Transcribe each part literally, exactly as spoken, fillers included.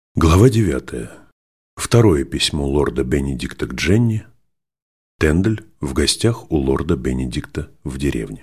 Глава девятая. Второе письмо лорда Бенедикта к Дженни. Тендель в гостях у лорда Бенедикта в деревне.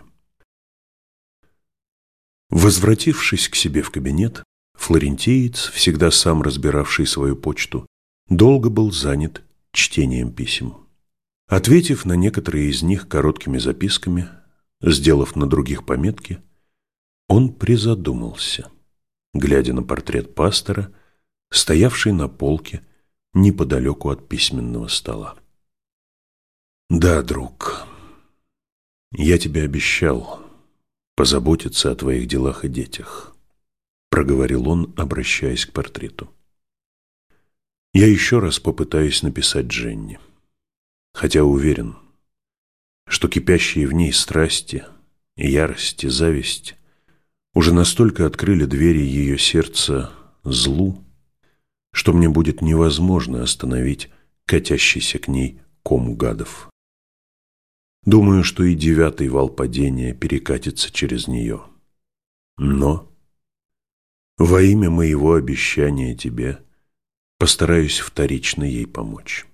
Возвратившись к себе в кабинет, флорентиец, всегда сам разбиравший свою почту, долго был занят чтением писем. Ответив на некоторые из них короткими записками, сделав на других пометки, он призадумался, глядя на портрет пастора, стоявший на полке неподалеку от письменного стола. «Да, друг, я тебе обещал позаботиться о твоих делах и детях», — проговорил он, обращаясь к портрету. «Я еще раз попытаюсь написать Дженни, хотя уверен, что кипящие в ней страсти, ярость и зависть уже настолько открыли двери ее сердца злу, что мне будет невозможно остановить катящийся к ней ком гадов. Думаю, что и девятый вал падения перекатится через нее. Но во имя моего обещания тебе постараюсь вторично ей помочь».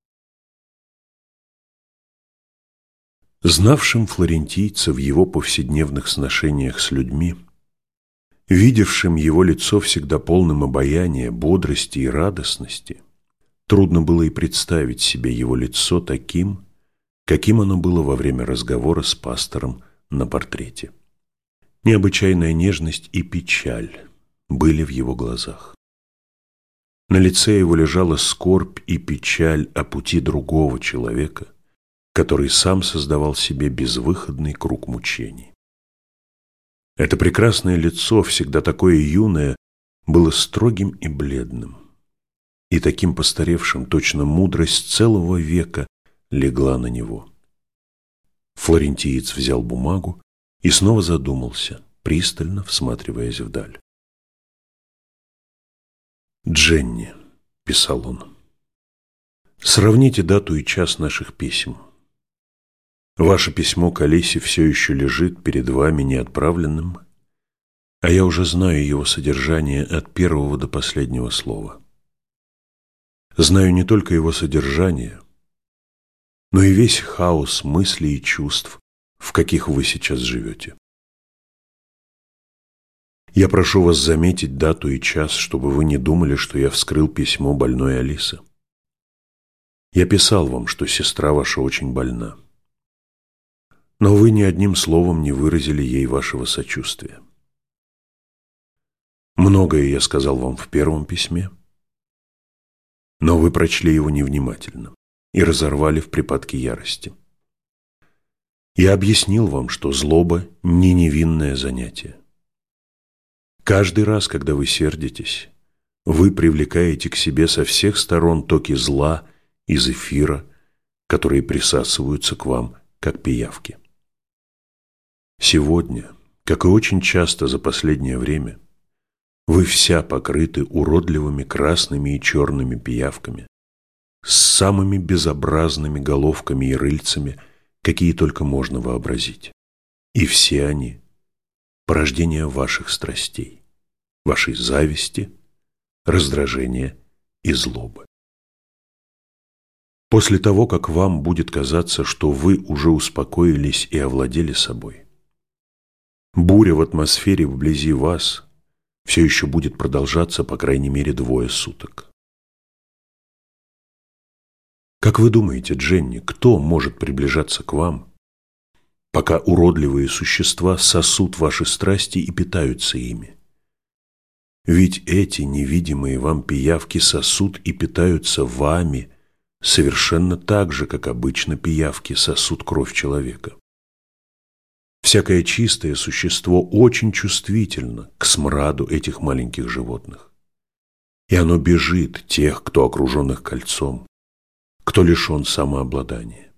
Знавшим флорентийца в его повседневных сношениях с людьми, видевшим его лицо всегда полным обаяния, бодрости и радостности, трудно было и представить себе его лицо таким, каким оно было во время разговора с пастором на портрете. Необычайная нежность и печаль были в его глазах. На лице его лежала скорбь и печаль о пути другого человека, который сам создавал себе безвыходный круг мучений. Это прекрасное лицо, всегда такое юное, было строгим и бледным, и таким постаревшим, точно мудрость целого века легла на него. Флорентиец взял бумагу и снова задумался, пристально всматриваясь вдаль. «Дженни», — писал он, — «сравните дату и час наших писем. Ваше письмо к Алисе все еще лежит перед вами неотправленным, а я уже знаю его содержание от первого до последнего слова. Знаю не только его содержание, но и весь хаос мыслей и чувств, в каких вы сейчас живете. Я прошу вас заметить дату и час, чтобы вы не думали, что я вскрыл письмо больной Алисы. Я писал вам, что сестра ваша очень больна. Но вы ни одним словом не выразили ей вашего сочувствия. Многое я сказал вам в первом письме, но вы прочли его невнимательно и разорвали в припадке ярости. Я объяснил вам, что злоба – не невинное занятие. Каждый раз, когда вы сердитесь, вы привлекаете к себе со всех сторон токи зла из эфира, которые присасываются к вам, как пиявки. Сегодня, как и очень часто за последнее время, вы вся покрыты уродливыми красными и черными пиявками, с самыми безобразными головками и рыльцами, какие только можно вообразить. И все они – порождение ваших страстей, вашей зависти, раздражения и злобы. После того, как вам будет казаться, что вы уже успокоились и овладели собой, буря в атмосфере вблизи вас все еще будет продолжаться по крайней мере двое суток. Как вы думаете, Дженни, кто может приближаться к вам, пока уродливые существа сосут ваши страсти и питаются ими? Ведь эти невидимые вам пиявки сосут и питаются вами совершенно так же, как обычно пиявки сосут кровь человека. Всякое чистое существо очень чувствительно к смраду этих маленьких животных. И оно бежит тех, кто окружен их кольцом, кто лишен самообладания.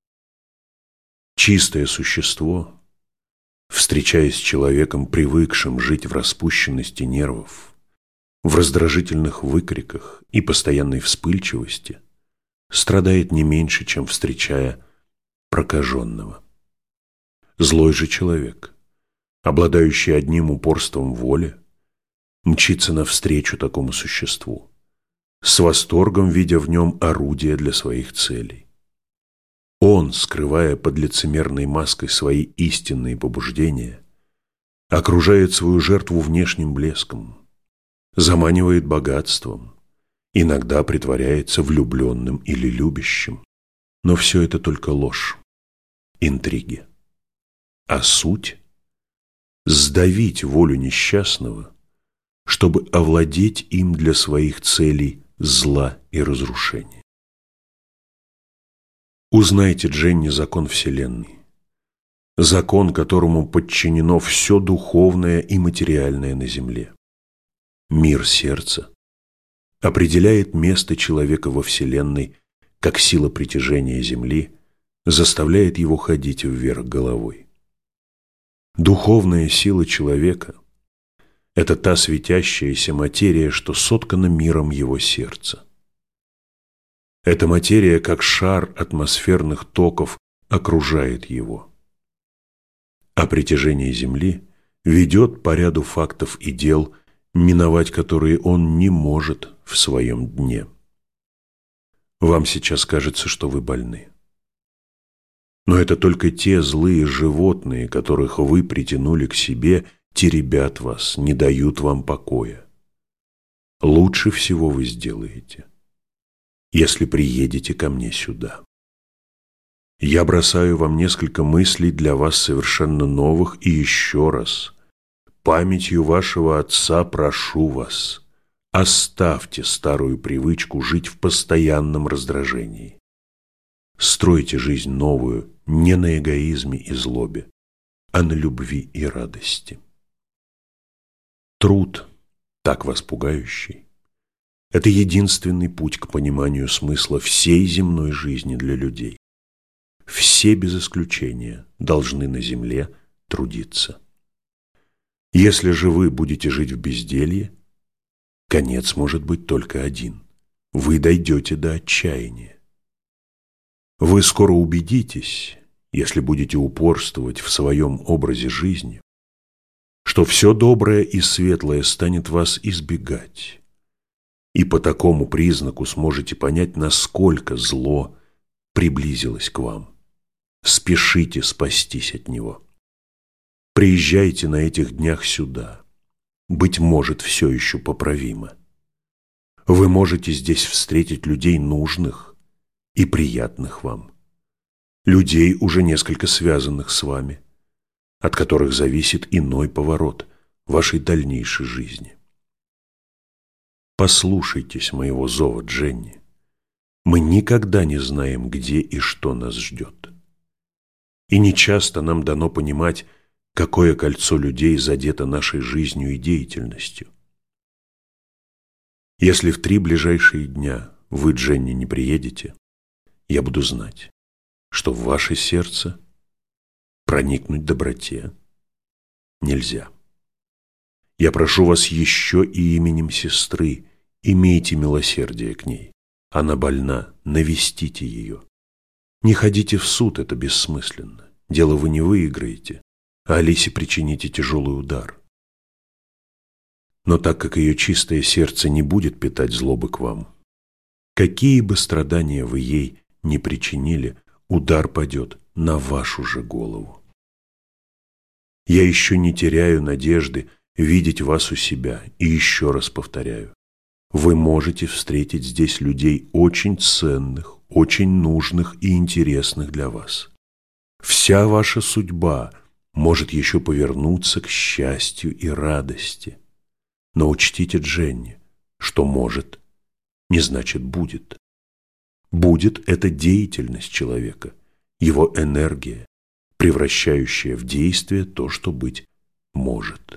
Чистое существо, встречаясь с человеком, привыкшим жить в распущенности нервов, в раздражительных выкриках и постоянной вспыльчивости, страдает не меньше, чем встречая прокаженного. Злой же человек, обладающий одним упорством воли, мчится навстречу такому существу, с восторгом видя в нем орудие для своих целей. Он, скрывая под лицемерной маской свои истинные побуждения, окружает свою жертву внешним блеском, заманивает богатством, иногда притворяется влюбленным или любящим. Но все это только ложь, интриги. А суть – сдавить волю несчастного, чтобы овладеть им для своих целей зла и разрушения. Узнайте, Дженни, закон Вселенной, закон, которому подчинено все духовное и материальное на земле. Мир сердца определяет место человека во Вселенной, как сила притяжения Земли заставляет его ходить вверх головой. Духовная сила человека – это та светящаяся материя, что соткана миром его сердца. Эта материя, как шар атмосферных токов, окружает его. А притяжение Земли ведет по ряду фактов и дел, миновать которые он не может в своем дне. Вам сейчас кажется, что вы больны. Но это только те злые животные, которых вы притянули к себе, теребят вас, не дают вам покоя. Лучше всего вы сделаете, если приедете ко мне сюда. Я бросаю вам несколько мыслей для вас совершенно новых, и еще раз, памятью вашего отца прошу вас, оставьте старую привычку жить в постоянном раздражении. Стройте жизнь новую не на эгоизме и злобе, а на любви и радости. Труд, так вас пугающий, это единственный путь к пониманию смысла всей земной жизни для людей. Все без исключения должны на земле трудиться. Если же вы будете жить в безделье, конец может быть только один. Вы дойдете до отчаяния. Вы скоро убедитесь, если будете упорствовать в своем образе жизни, что все доброе и светлое станет вас избегать, и по такому признаку сможете понять, насколько зло приблизилось к вам. Спешите спастись от него. Приезжайте на этих днях сюда. Быть может, все еще поправимо. Вы можете здесь встретить людей нужных и приятных вам. Людей, уже несколько связанных с вами, от которых зависит иной поворот вашей дальнейшей жизни. Послушайтесь моего зова, Дженни. Мы никогда не знаем, где и что нас ждет. И нечасто нам дано понимать, какое кольцо людей задето нашей жизнью и деятельностью. Если в три ближайшие дня вы, Дженни, не приедете, я буду знать, что в ваше сердце проникнуть доброте нельзя. Я прошу вас еще и именем сестры, имейте милосердие к ней. Она больна, навестите ее. Не ходите в суд, это бессмысленно. Дело вы не выиграете, а Алисе причините тяжелый удар. Но так как ее чистое сердце не будет питать злобы к вам, какие бы страдания вы ей не причинили, удар падет на вашу же голову. Я еще не теряю надежды видеть вас у себя, и еще раз повторяю, вы можете встретить здесь людей очень ценных, очень нужных и интересных для вас. Вся ваша судьба может еще повернуться к счастью и радости. Но учтите, Дженни, что может, не значит будет. Будет – это деятельность человека, его энергия, превращающая в действие то, что быть может.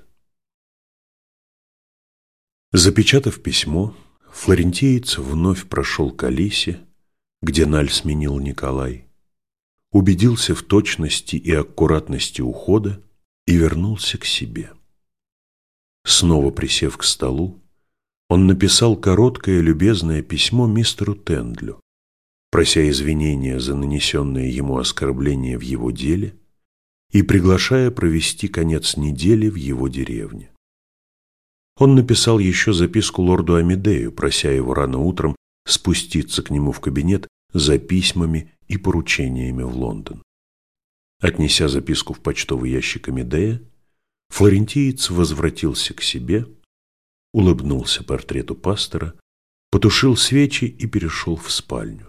Запечатав письмо, флорентиец вновь прошел к Алисе, где Наль сменил Николай, убедился в точности и аккуратности ухода и вернулся к себе. Снова присев к столу, он написал короткое любезное письмо мистеру Тендлю, прося извинения за нанесенное ему оскорбление в его деле и приглашая провести конец недели в его деревне. Он написал еще записку лорду Амедею, прося его рано утром спуститься к нему в кабинет за письмами и поручениями в Лондон. Отнеся записку в почтовый ящик Амедея, флорентиец возвратился к себе, улыбнулся портрету пастора, потушил свечи и перешел в спальню.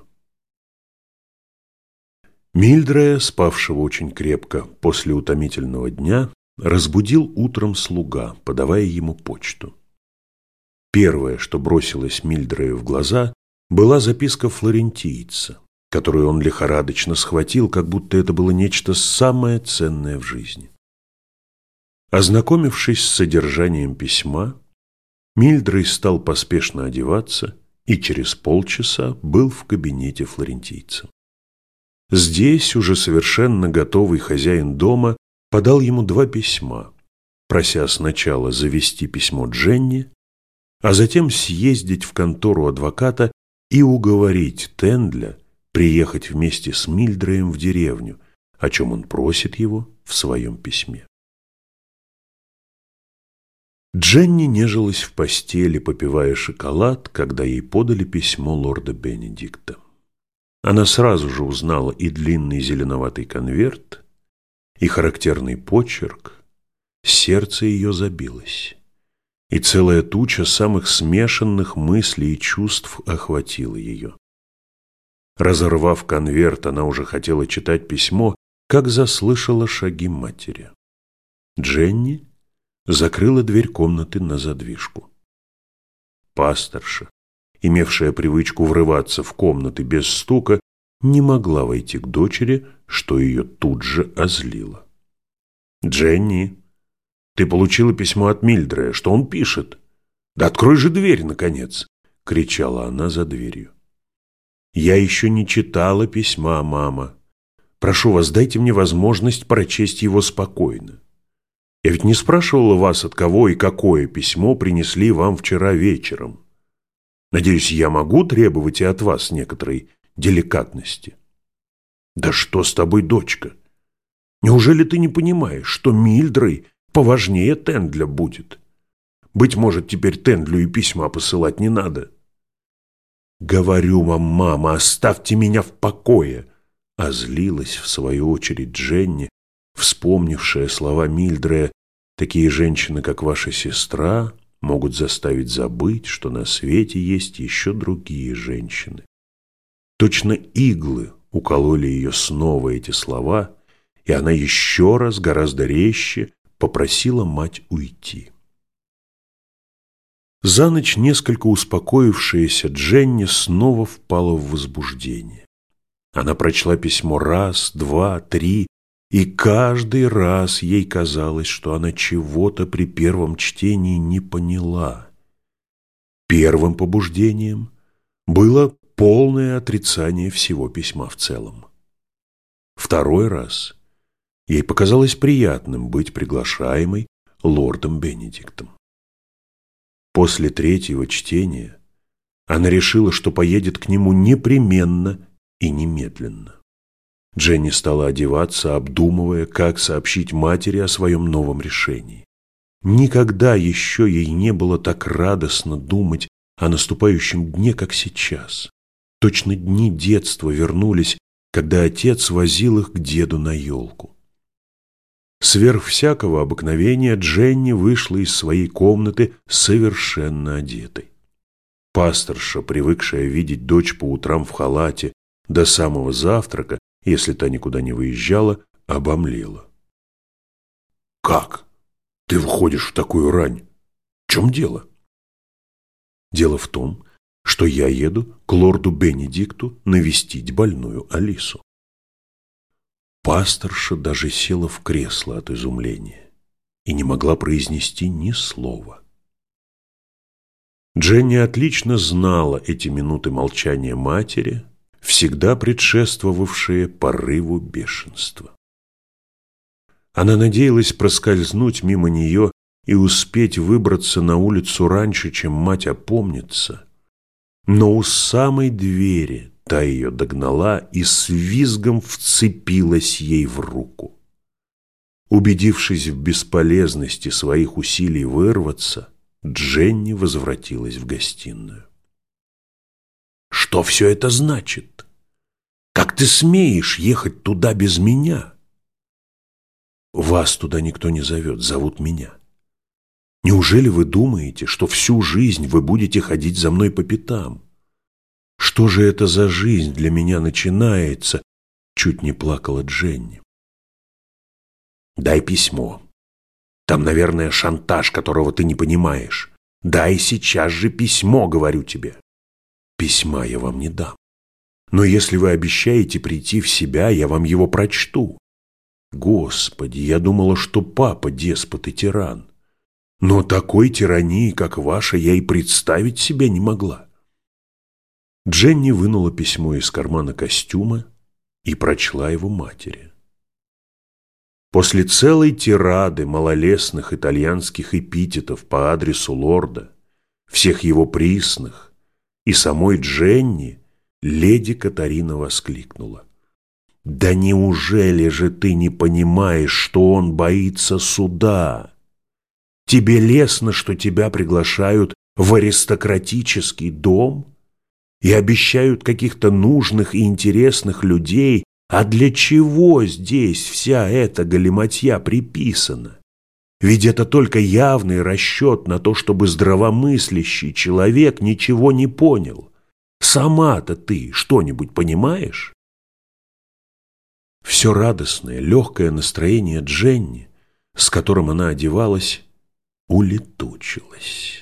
Мильдрея, спавшего очень крепко после утомительного дня, разбудил утром слуга, подавая ему почту. Первое, что бросилось Мильдрею в глаза, была записка флорентийца, которую он лихорадочно схватил, как будто это было нечто самое ценное в жизни. Ознакомившись с содержанием письма, Мильдрей стал поспешно одеваться и через полчаса был в кабинете флорентийца. Здесь уже совершенно готовый хозяин дома подал ему два письма, прося сначала завести письмо Дженни, а затем съездить в контору адвоката и уговорить Тендля приехать вместе с Мильдреем в деревню, о чем он просит его в своем письме. Дженни нежилась в постели, попивая шоколад, когда ей подали письмо лорда Бенедикта. Она сразу же узнала и длинный зеленоватый конверт, и характерный почерк. Сердце ее забилось, и целая туча самых смешанных мыслей и чувств охватила ее. Разорвав конверт, она уже хотела читать письмо, как заслышала шаги матери. Дженни закрыла дверь комнаты на задвижку. Пасторша, имевшая привычку врываться в комнаты без стука, не могла войти к дочери, что ее тут же озлило. «Дженни, ты получила письмо от Мильдрея. Что он пишет? Да открой же дверь, наконец!» — кричала она за дверью. «Я еще не читала письма, мама. Прошу вас, дайте мне возможность прочесть его спокойно. Я ведь не спрашивала вас, от кого и какое письмо принесли вам вчера вечером. Надеюсь, я могу требовать и от вас некоторой деликатности». «Да что с тобой, дочка? Неужели ты не понимаешь, что Мильдрей поважнее Тендля будет? Быть может, теперь Тендлю и письма посылать не надо». «Говорю вам, мама, оставьте меня в покое!» Озлилась в свою очередь Дженни, вспомнившая слова Мильдрея: «Такие женщины, как ваша сестра, могут заставить забыть, что на свете есть еще другие женщины». Точно иглы укололи ее снова эти слова, и она еще раз, гораздо резче, попросила мать уйти. За ночь несколько успокоившаяся Дженни снова впала в возбуждение. Она прочла письмо раз, два, три, и каждый раз ей казалось, что она чего-то при первом чтении не поняла. Первым побуждением было полное отрицание всего письма в целом. Второй раз ей показалось приятным быть приглашаемой лордом Бенедиктом. После третьего чтения она решила, что поедет к нему непременно и немедленно. Дженни стала одеваться, обдумывая, как сообщить матери о своем новом решении. Никогда еще ей не было так радостно думать о наступающем дне, как сейчас. Точно дни детства вернулись, когда отец возил их к деду на елку. Сверх всякого обыкновения Дженни вышла из своей комнаты совершенно одетой. Пасторша, привыкшая видеть дочь по утрам в халате до самого завтрака, если та никуда не выезжала, обомлела. «Как? Ты выходишь в такую рань? В чем дело?» «Дело в том, что я еду к лорду Бенедикту навестить больную Алису». Пасторша даже села в кресло от изумления и не могла произнести ни слова. Дженни отлично знала эти минуты молчания матери, всегда предшествовавшие порыву бешенства. Она надеялась проскользнуть мимо нее и успеть выбраться на улицу раньше, чем мать опомнится, но у самой двери та ее догнала и с визгом вцепилась ей в руку. Убедившись в бесполезности своих усилий вырваться, Дженни возвратилась в гостиную. «Что все это значит? Как ты смеешь ехать туда без меня?» «Вас туда никто не зовет, зовут меня. Неужели вы думаете, что всю жизнь вы будете ходить за мной по пятам? Что же это за жизнь для меня начинается?» Чуть не плакала Дженни. «Дай письмо. Там, наверное, шантаж, которого ты не понимаешь. Дай сейчас же письмо, говорю тебе». «Письма я вам не дам. Но если вы обещаете прийти в себя, я вам его прочту». «Господи, я думала, что папа деспот и тиран. Но такой тирании, как ваша, я и представить себе не могла». Дженни вынула письмо из кармана костюма и прочла его матери. После целой тирады малолестных итальянских эпитетов по адресу лорда, всех его присных и самой Дженни, леди Катарина воскликнула: «Да неужели же ты не понимаешь, что он боится суда? Тебе лестно, что тебя приглашают в аристократический дом и обещают каких-то нужных и интересных людей, а для чего здесь вся эта галиматья приписана? Ведь это только явный расчет на то, чтобы здравомыслящий человек ничего не понял. Сама-то ты что-нибудь понимаешь?» Все радостное, легкое настроение Дженни, с которым она одевалась, улетучилось.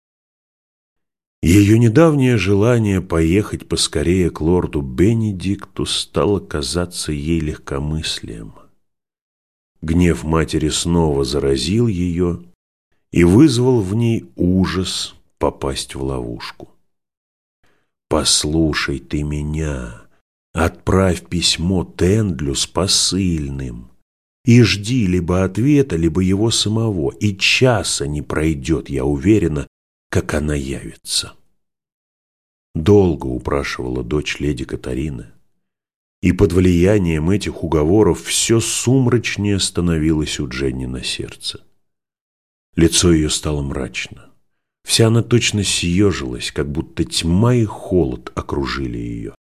Ее недавнее желание поехать поскорее к лорду Бенедикту стало казаться ей легкомыслием. Гнев матери снова заразил ее и вызвал в ней ужас попасть в ловушку. «Послушай ты меня, отправь письмо Тендлю с посыльным и жди либо ответа, либо его самого, и часа не пройдет, я уверена, как она явится». Долго упрашивала дочь леди Катарины, и под влиянием этих уговоров все сумрачнее становилось у Дженни на сердце. Лицо ее стало мрачно. Вся она точно съежилась, как будто тьма и холод окружили ее.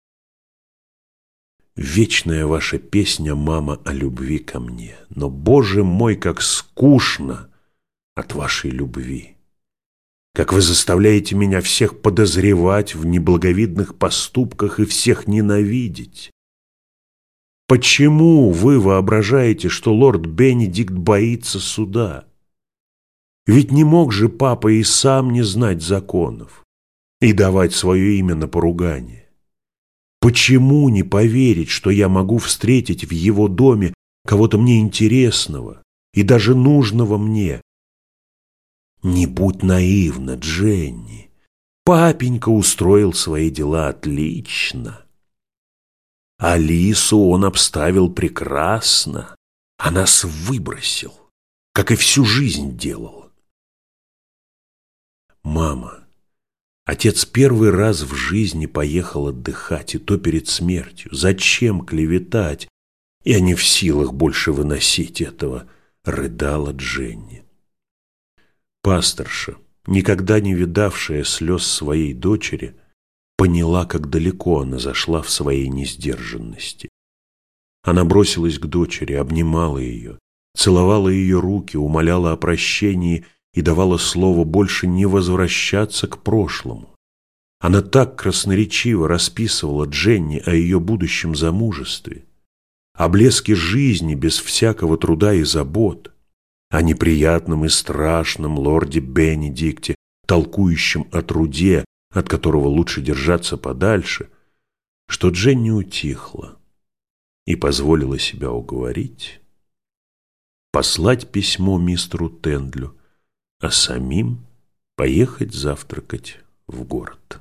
«Вечная ваша песня, мама, о любви ко мне, но, Боже мой, как скучно от вашей любви! Как вы заставляете меня всех подозревать в неблаговидных поступках и всех ненавидеть! Почему вы воображаете, что лорд Бенедикт боится суда? Ведь не мог же папа и сам не знать законов и давать свое имя на поругание. Почему не поверить, что я могу встретить в его доме кого-то мне интересного и даже нужного мне? Не будь наивна, Дженни. Папенька устроил свои дела отлично. Алису он обставил прекрасно, а нас выбросил, как и всю жизнь делал. Мама, отец первый раз в жизни поехал отдыхать, и то перед смертью. Зачем клеветать? Я не в силах больше выносить этого, рыдала Дженни. Пасторша, никогда не видавшая слез своей дочери, поняла, как далеко она зашла в своей несдержанности. Она бросилась к дочери, обнимала ее, целовала ее руки, умоляла о прощении и давала слово больше не возвращаться к прошлому. Она так красноречиво расписывала Дженни о ее будущем замужестве, о блеске жизни без всякого труда и забот, о неприятном и страшном лорде Бенедикте, толкующем о труде, от которого лучше держаться подальше, что Дженни утихла и позволила себя уговорить, послать письмо мистеру Тендлю, а самим поехать завтракать в город.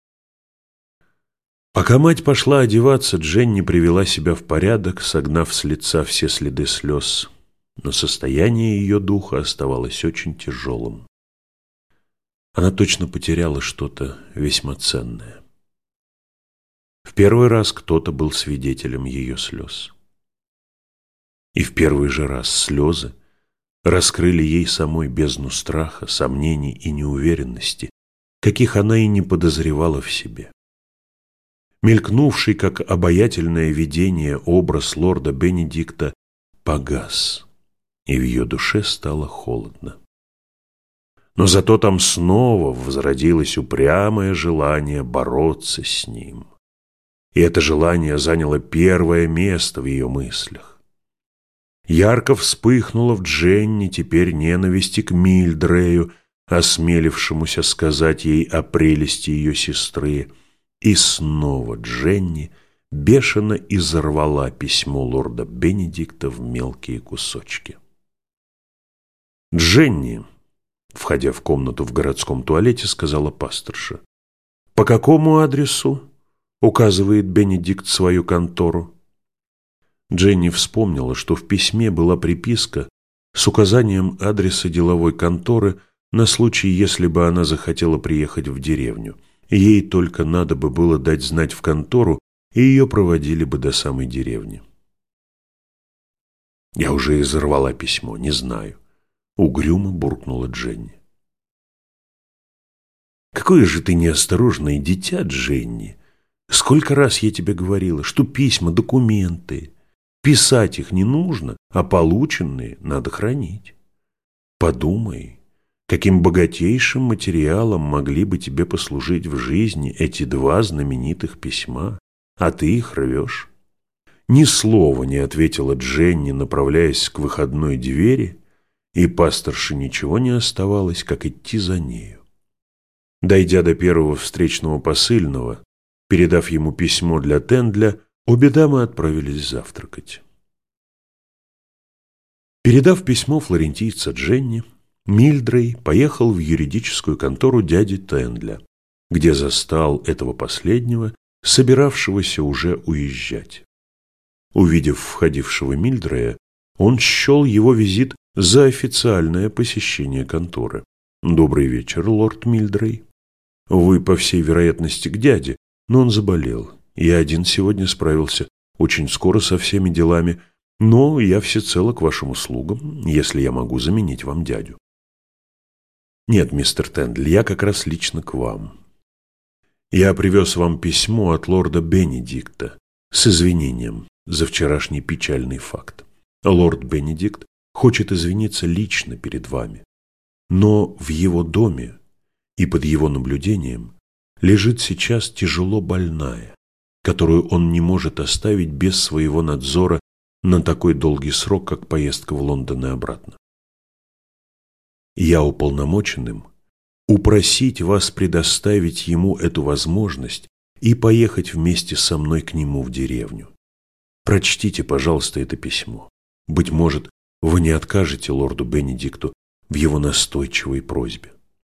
Пока мать пошла одеваться, Дженни привела себя в порядок, согнав с лица все следы слез, но состояние ее духа оставалось очень тяжелым. Она точно потеряла что-то весьма ценное. В первый раз кто-то был свидетелем ее слез. И в первый же раз слезы раскрыли ей самой бездну страха, сомнений и неуверенности, каких она и не подозревала в себе. Мелькнувший, как обаятельное видение, образ лорда Бенедикта погас, и в ее душе стало холодно. Но зато там снова возродилось упрямое желание бороться с ним. И это желание заняло первое место в ее мыслях. Ярко вспыхнула в Дженни теперь ненависть к Мильдрею, осмелившемуся сказать ей о прелести ее сестры. И снова Дженни бешено изорвала письмо лорда Бенедикта в мелкие кусочки. «Дженни», входя в комнату в городском туалете, сказала пасторша, «по какому адресу указывает Бенедикт свою контору?» Дженни вспомнила, что в письме была приписка с указанием адреса деловой конторы на случай, если бы она захотела приехать в деревню. Ей только надо бы было дать знать в контору, и ее проводили бы до самой деревни. «Я уже изорвала письмо, не знаю», — угрюмо буркнула Дженни. «Какое же ты неосторожное дитя, Дженни! Сколько раз я тебе говорила, что письма, документы, писать их не нужно, а полученные надо хранить. Подумай, каким богатейшим материалом могли бы тебе послужить в жизни эти два знаменитых письма, а ты их рвешь». Ни слова не ответила Дженни, направляясь к выходной двери, и пасторше ничего не оставалось, как идти за нею. Дойдя до первого встречного посыльного, передав ему письмо для Тендля, обе дамы отправились завтракать. Передав письмо флорентийца Дженни, Мильдрей поехал в юридическую контору дяди Тендля, где застал этого последнего, собиравшегося уже уезжать. Увидев входившего Мильдрея, он счел его визит за официальное посещение конторы. «Добрый вечер, лорд Мильдрей. Вы, по всей вероятности, к дяде, но он заболел. Я один сегодня справился очень скоро со всеми делами, но я всецело к вашим услугам, если я могу заменить вам дядю». «Нет, мистер Тендль, я как раз лично к вам. Я привез вам письмо от лорда Бенедикта с извинением за вчерашний печальный факт. Лорд Бенедикт хочет извиниться лично перед вами, но в его доме и под его наблюдением лежит сейчас тяжело больная, которую он не может оставить без своего надзора на такой долгий срок, как поездка в Лондон и обратно. Я уполномочен им упросить вас предоставить ему эту возможность и поехать вместе со мной к нему в деревню. Прочтите, пожалуйста, это письмо. Быть может, вы не откажете лорду Бенедикту в его настойчивой просьбе».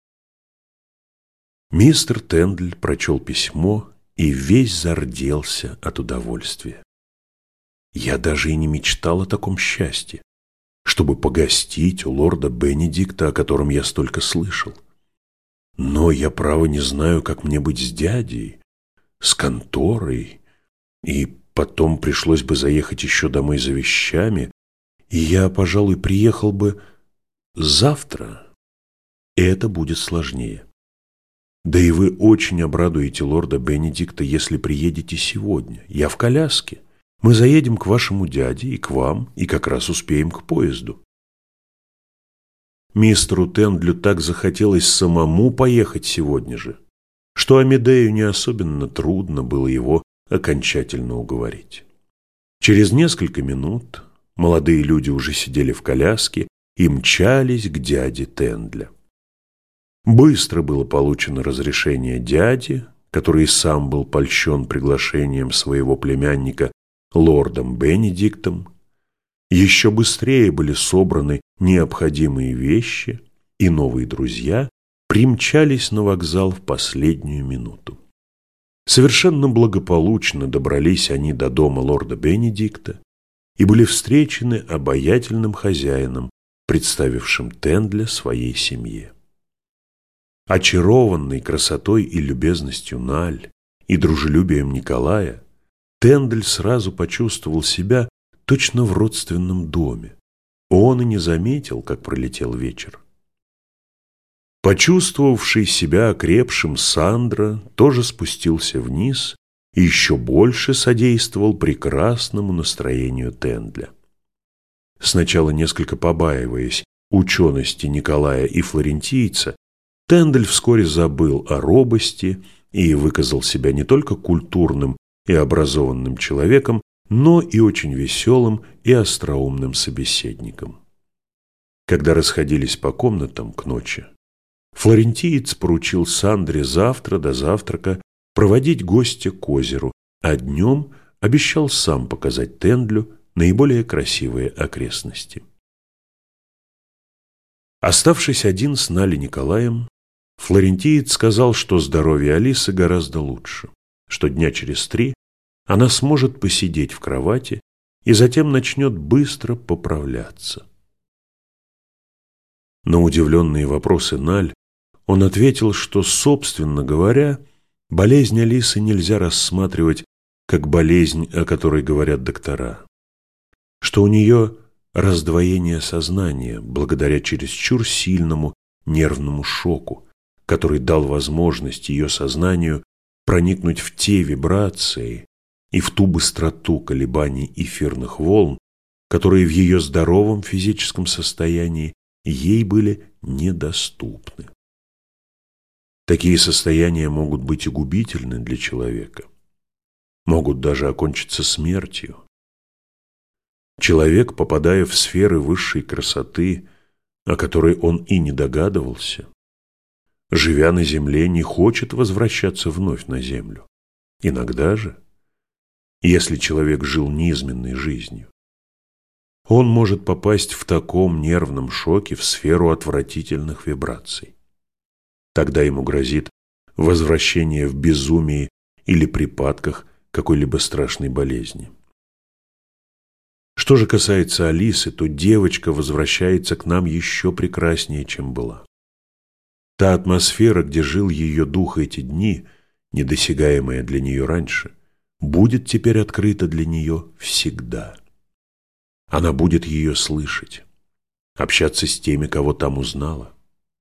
Мистер Тендль прочел письмо и весь зарделся от удовольствия. «Я даже и не мечтал о таком счастье, чтобы погостить у лорда Бенедикта, о котором я столько слышал. Но я, право, не знаю, как мне быть с дядей, с конторой, и потом пришлось бы заехать еще домой за вещами, и я, пожалуй, приехал бы завтра, и это будет сложнее. Да и вы очень обрадуете лорда Бенедикта, если приедете сегодня. Я в коляске. Мы заедем к вашему дяде и к вам, и как раз успеем к поезду». Мистеру Тендлю так захотелось самому поехать сегодня же, что Амедею не особенно трудно было его окончательно уговорить. Через несколько минут молодые люди уже сидели в коляске и мчались к дяде Тендля. Быстро было получено разрешение дяди, который сам был польщен приглашением своего племянника лордом Бенедиктом. Еще быстрее были собраны необходимые вещи, и новые друзья примчались на вокзал в последнюю минуту. Совершенно благополучно добрались они до дома лорда Бенедикта и были встречены обаятельным хозяином, представившим Тендля своей семье. Очарованный красотой и любезностью Наль и дружелюбием Николая, Тендль сразу почувствовал себя точно в родственном доме. Он и не заметил, как пролетел вечер. Почувствовавший себя окрепшим, Сандро тоже спустился вниз и еще больше содействовал прекрасному настроению Тендля. Сначала несколько побаиваясь учености Николая и флорентийца, Тендель вскоре забыл о робости и выказал себя не только культурным и образованным человеком, но и очень веселым и остроумным собеседником. Когда расходились по комнатам к ночи, флорентиец поручил Сандре завтра до завтрака проводить гостя к озеру, а днем обещал сам показать Тендлю наиболее красивые окрестности. Оставшись один с Налли Николаем, флорентиец сказал, что здоровье Алисы гораздо лучше, что дня через три она сможет посидеть в кровати и затем начнет быстро поправляться. На удивленные вопросы Наль он ответил, что, собственно говоря, болезнь Алисы нельзя рассматривать как болезнь, о которой говорят доктора, что у нее раздвоение сознания благодаря чересчур сильному нервному шоку, который дал возможность ее сознанию проникнуть в те вибрации и в ту быстроту колебаний эфирных волн, которые в ее здоровом физическом состоянии ей были недоступны. Такие состояния могут быть и губительны для человека, могут даже окончиться смертью. Человек, попадая в сферы высшей красоты, о которой он и не догадывался, живя на земле, не хочет возвращаться вновь на землю. Иногда же, если человек жил низменной жизнью, он может попасть в таком нервном шоке в сферу отвратительных вибраций. Тогда ему грозит возвращение в безумии или припадках какой-либо страшной болезни. Что же касается Алисы, то девочка возвращается к нам еще прекраснее, чем была. Та атмосфера, где жил ее дух эти дни, недосягаемая для нее раньше, будет теперь открыта для нее всегда. Она будет ее слышать, общаться с теми, кого там узнала.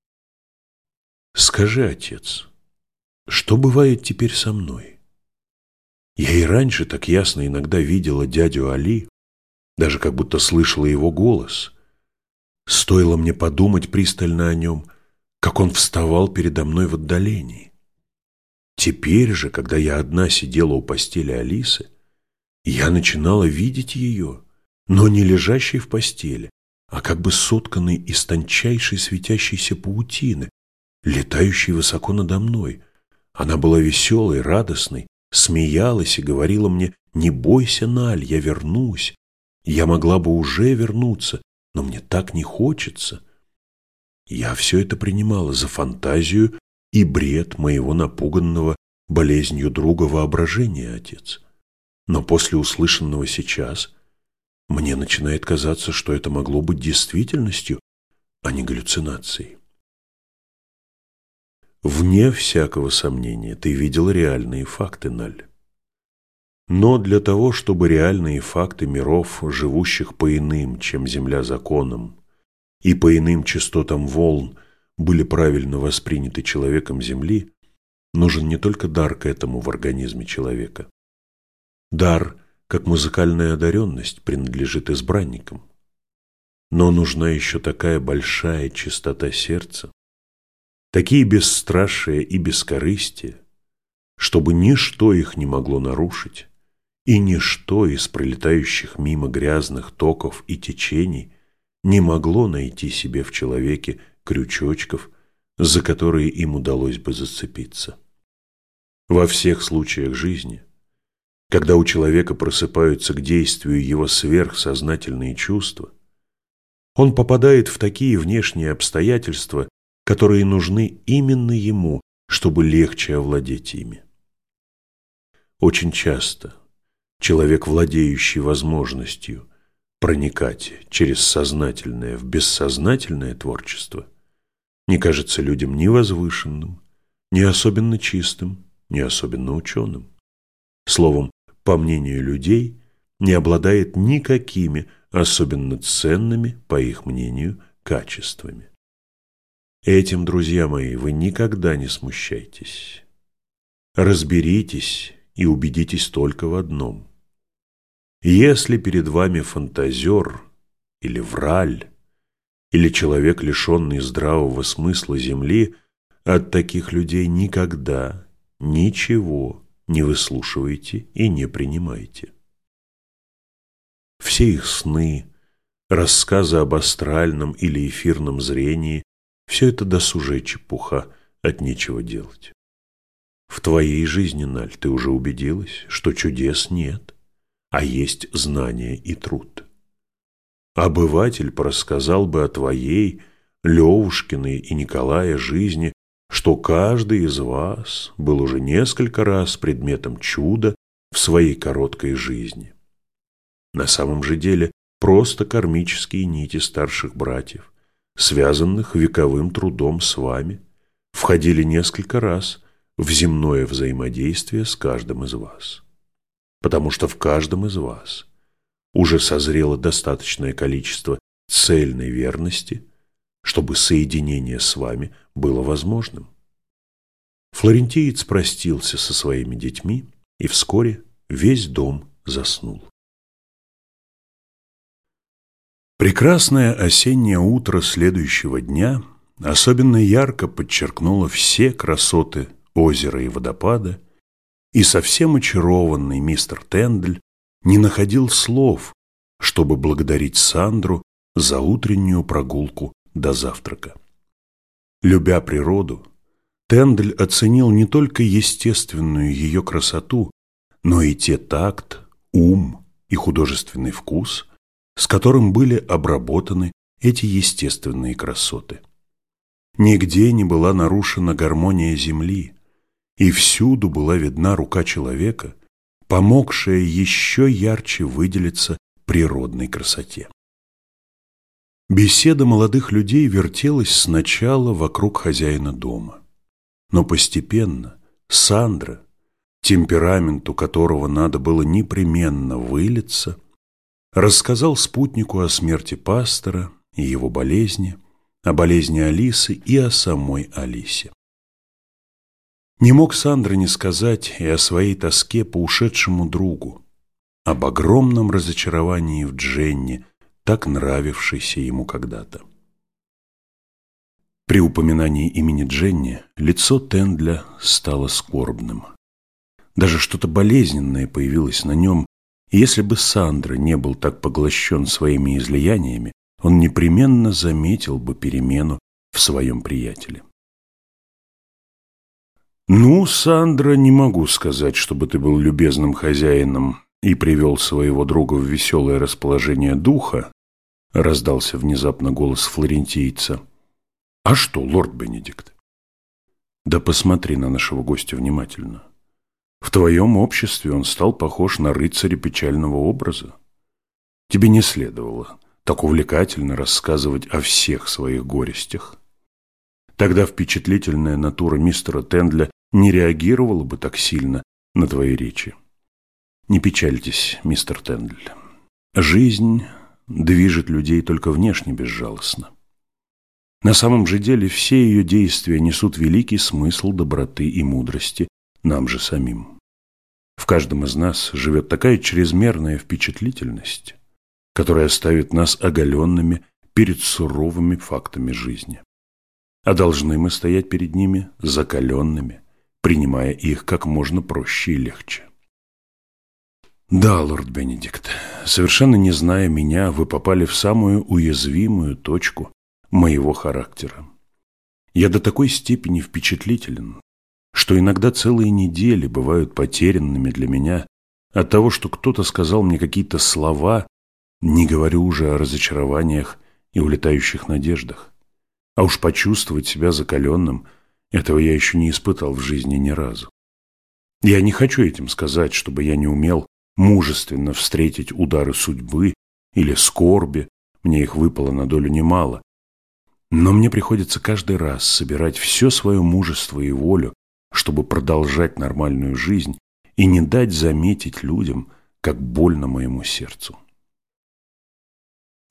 Скажи, отец, что бывает теперь со мной? Я и раньше так ясно иногда видела дядю Али, даже как будто слышала его голос. Стоило мне подумать пристально о нем, как он вставал передо мной в отдалении. Теперь же, когда я одна сидела у постели Алисы, я начинала видеть ее, но не лежащей в постели, а как бы сотканной из тончайшей светящейся паутины, летающей высоко надо мной. Она была веселой, радостной, смеялась и говорила мне: «Не бойся, Наль, я вернусь». Я могла бы уже вернуться, но мне так не хочется. Я все это принимала за фантазию и бред моего напуганного болезнью друга воображения, отец. Но после услышанного сейчас мне начинает казаться, что это могло быть действительностью, а не галлюцинацией. Вне всякого сомнения, ты видел реальные факты, Наль. Но для того, чтобы реальные факты миров, живущих по иным, чем Земля, законам, и по иным частотам волн, были правильно восприняты человеком Земли, нужен не только дар к этому в организме человека. Дар, как музыкальная одаренность, принадлежит избранникам. Но нужна еще такая большая чистота сердца, такие бесстрашие и бескорыстие, чтобы ничто их не могло нарушить, и ничто из пролетающих мимо грязных токов и течений не могло найти себе в человеке крючочков, за которые им удалось бы зацепиться. Во всех случаях жизни, когда у человека просыпаются к действию его сверхсознательные чувства, он попадает в такие внешние обстоятельства, которые нужны именно ему, чтобы легче овладеть ими. Очень часто человек, владеющий возможностью проникать через сознательное в бессознательное творчество, не кажется людям ни возвышенным, ни особенно чистым, ни особенно ученым. Словом, по мнению людей, не обладает никакими особенно ценными, по их мнению, качествами. Этим, друзья мои, вы никогда не смущайтесь. Разберитесь и убедитесь только в одном. Если перед вами фантазер или враль, или человек, лишенный здравого смысла земли, от таких людей никогда ничего не выслушивайте и не принимайте. Все их сны, рассказы об астральном или эфирном зрении – все это досужая чепуха, от нечего делать. В твоей жизни, Наль, ты уже убедилась, что чудес нет, а есть знание и труд. Обыватель порассказал бы о твоей, Левушкиной и Николая жизни, что каждый из вас был уже несколько раз предметом чуда в своей короткой жизни. На самом же деле просто кармические нити старших братьев, связанных вековым трудом с вами, входили несколько раз в земное взаимодействие с каждым из вас. Потому что в каждом из вас уже созрело достаточное количество цельной верности, чтобы соединение с вами было возможным. Флорентиец простился со своими детьми, и вскоре весь дом заснул. Прекрасное осеннее утро следующего дня особенно ярко подчеркнуло все красоты озера и водопада, и совсем очарованный мистер Тендль не находил слов, чтобы благодарить Сандру за утреннюю прогулку до завтрака. Любя природу, Тендль оценил не только естественную ее красоту, но и те такт, ум и художественный вкус, с которым были обработаны эти естественные красоты. Нигде не была нарушена гармония земли, и всюду была видна рука человека, помогшая еще ярче выделиться природной красоте. Беседа молодых людей вертелась сначала вокруг хозяина дома, но постепенно Сандра, темпераменту которого надо было непременно вылиться, рассказал спутнику о смерти пастора и его болезни, о болезни Алисы и о самой Алисе. Не мог Сандра не сказать и о своей тоске по ушедшему другу, об огромном разочаровании в Дженне, так нравившейся ему когда-то. При упоминании имени Дженни лицо Тендля стало скорбным. Даже что-то болезненное появилось на нем, и если бы Сандра не был так поглощен своими излияниями, он непременно заметил бы перемену в своем приятеле. «Ну, Сандра, не могу сказать, чтобы ты был любезным хозяином и привел своего друга в веселое расположение духа», раздался внезапно голос флорентийца. «А что, лорд Бенедикт?» «Да посмотри на нашего гостя внимательно. В твоем обществе он стал похож на рыцаря печального образа. Тебе не следовало так увлекательно рассказывать о всех своих горестях. Тогда впечатлительная натура мистера Тендля не реагировала бы так сильно на твои речи. Не печальтесь, мистер Тендль. Жизнь движет людей только внешне безжалостно. На самом же деле все ее действия несут великий смысл доброты и мудрости нам же самим. В каждом из нас живет такая чрезмерная впечатлительность, которая ставит нас оголенными перед суровыми фактами жизни. А должны мы стоять перед ними закаленными, принимая их как можно проще и легче. Да, лорд Бенедикт, совершенно не зная меня, вы попали в самую уязвимую точку моего характера. Я до такой степени впечатлителен, что иногда целые недели бывают потерянными для меня от того, что кто-то сказал мне какие-то слова, не говорю уже о разочарованиях и улетающих надеждах. А уж почувствовать себя закаленным, этого я еще не испытал в жизни ни разу. Я не хочу этим сказать, чтобы я не умел мужественно встретить удары судьбы или скорби, мне их выпало на долю немало. Но мне приходится каждый раз собирать все свое мужество и волю, чтобы продолжать нормальную жизнь и не дать заметить людям, как больно моему сердцу.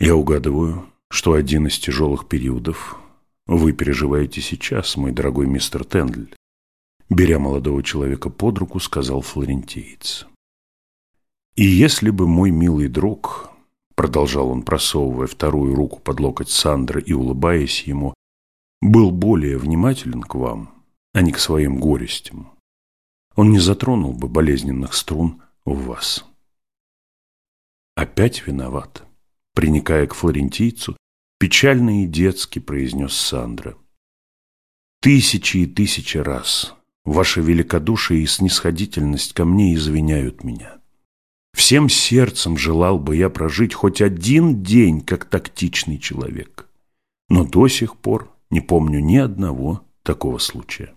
Я угадываю, что один из тяжелых периодов вы переживаете сейчас, мой дорогой мистер Тендль, беря молодого человека под руку, сказал флорентиец. И если бы мой милый друг, продолжал он, просовывая вторую руку под локоть Сандры и улыбаясь ему, был более внимателен к вам, а не к своим горестям, он не затронул бы болезненных струн в вас. Опять виноват, приникая к флорентийцу, печально и детски произнес Сандра. Тысячи и тысячи раз ваше великодушие и снисходительность ко мне извиняют меня. Всем сердцем желал бы я прожить хоть один день, как тактичный человек, но до сих пор не помню ни одного такого случая.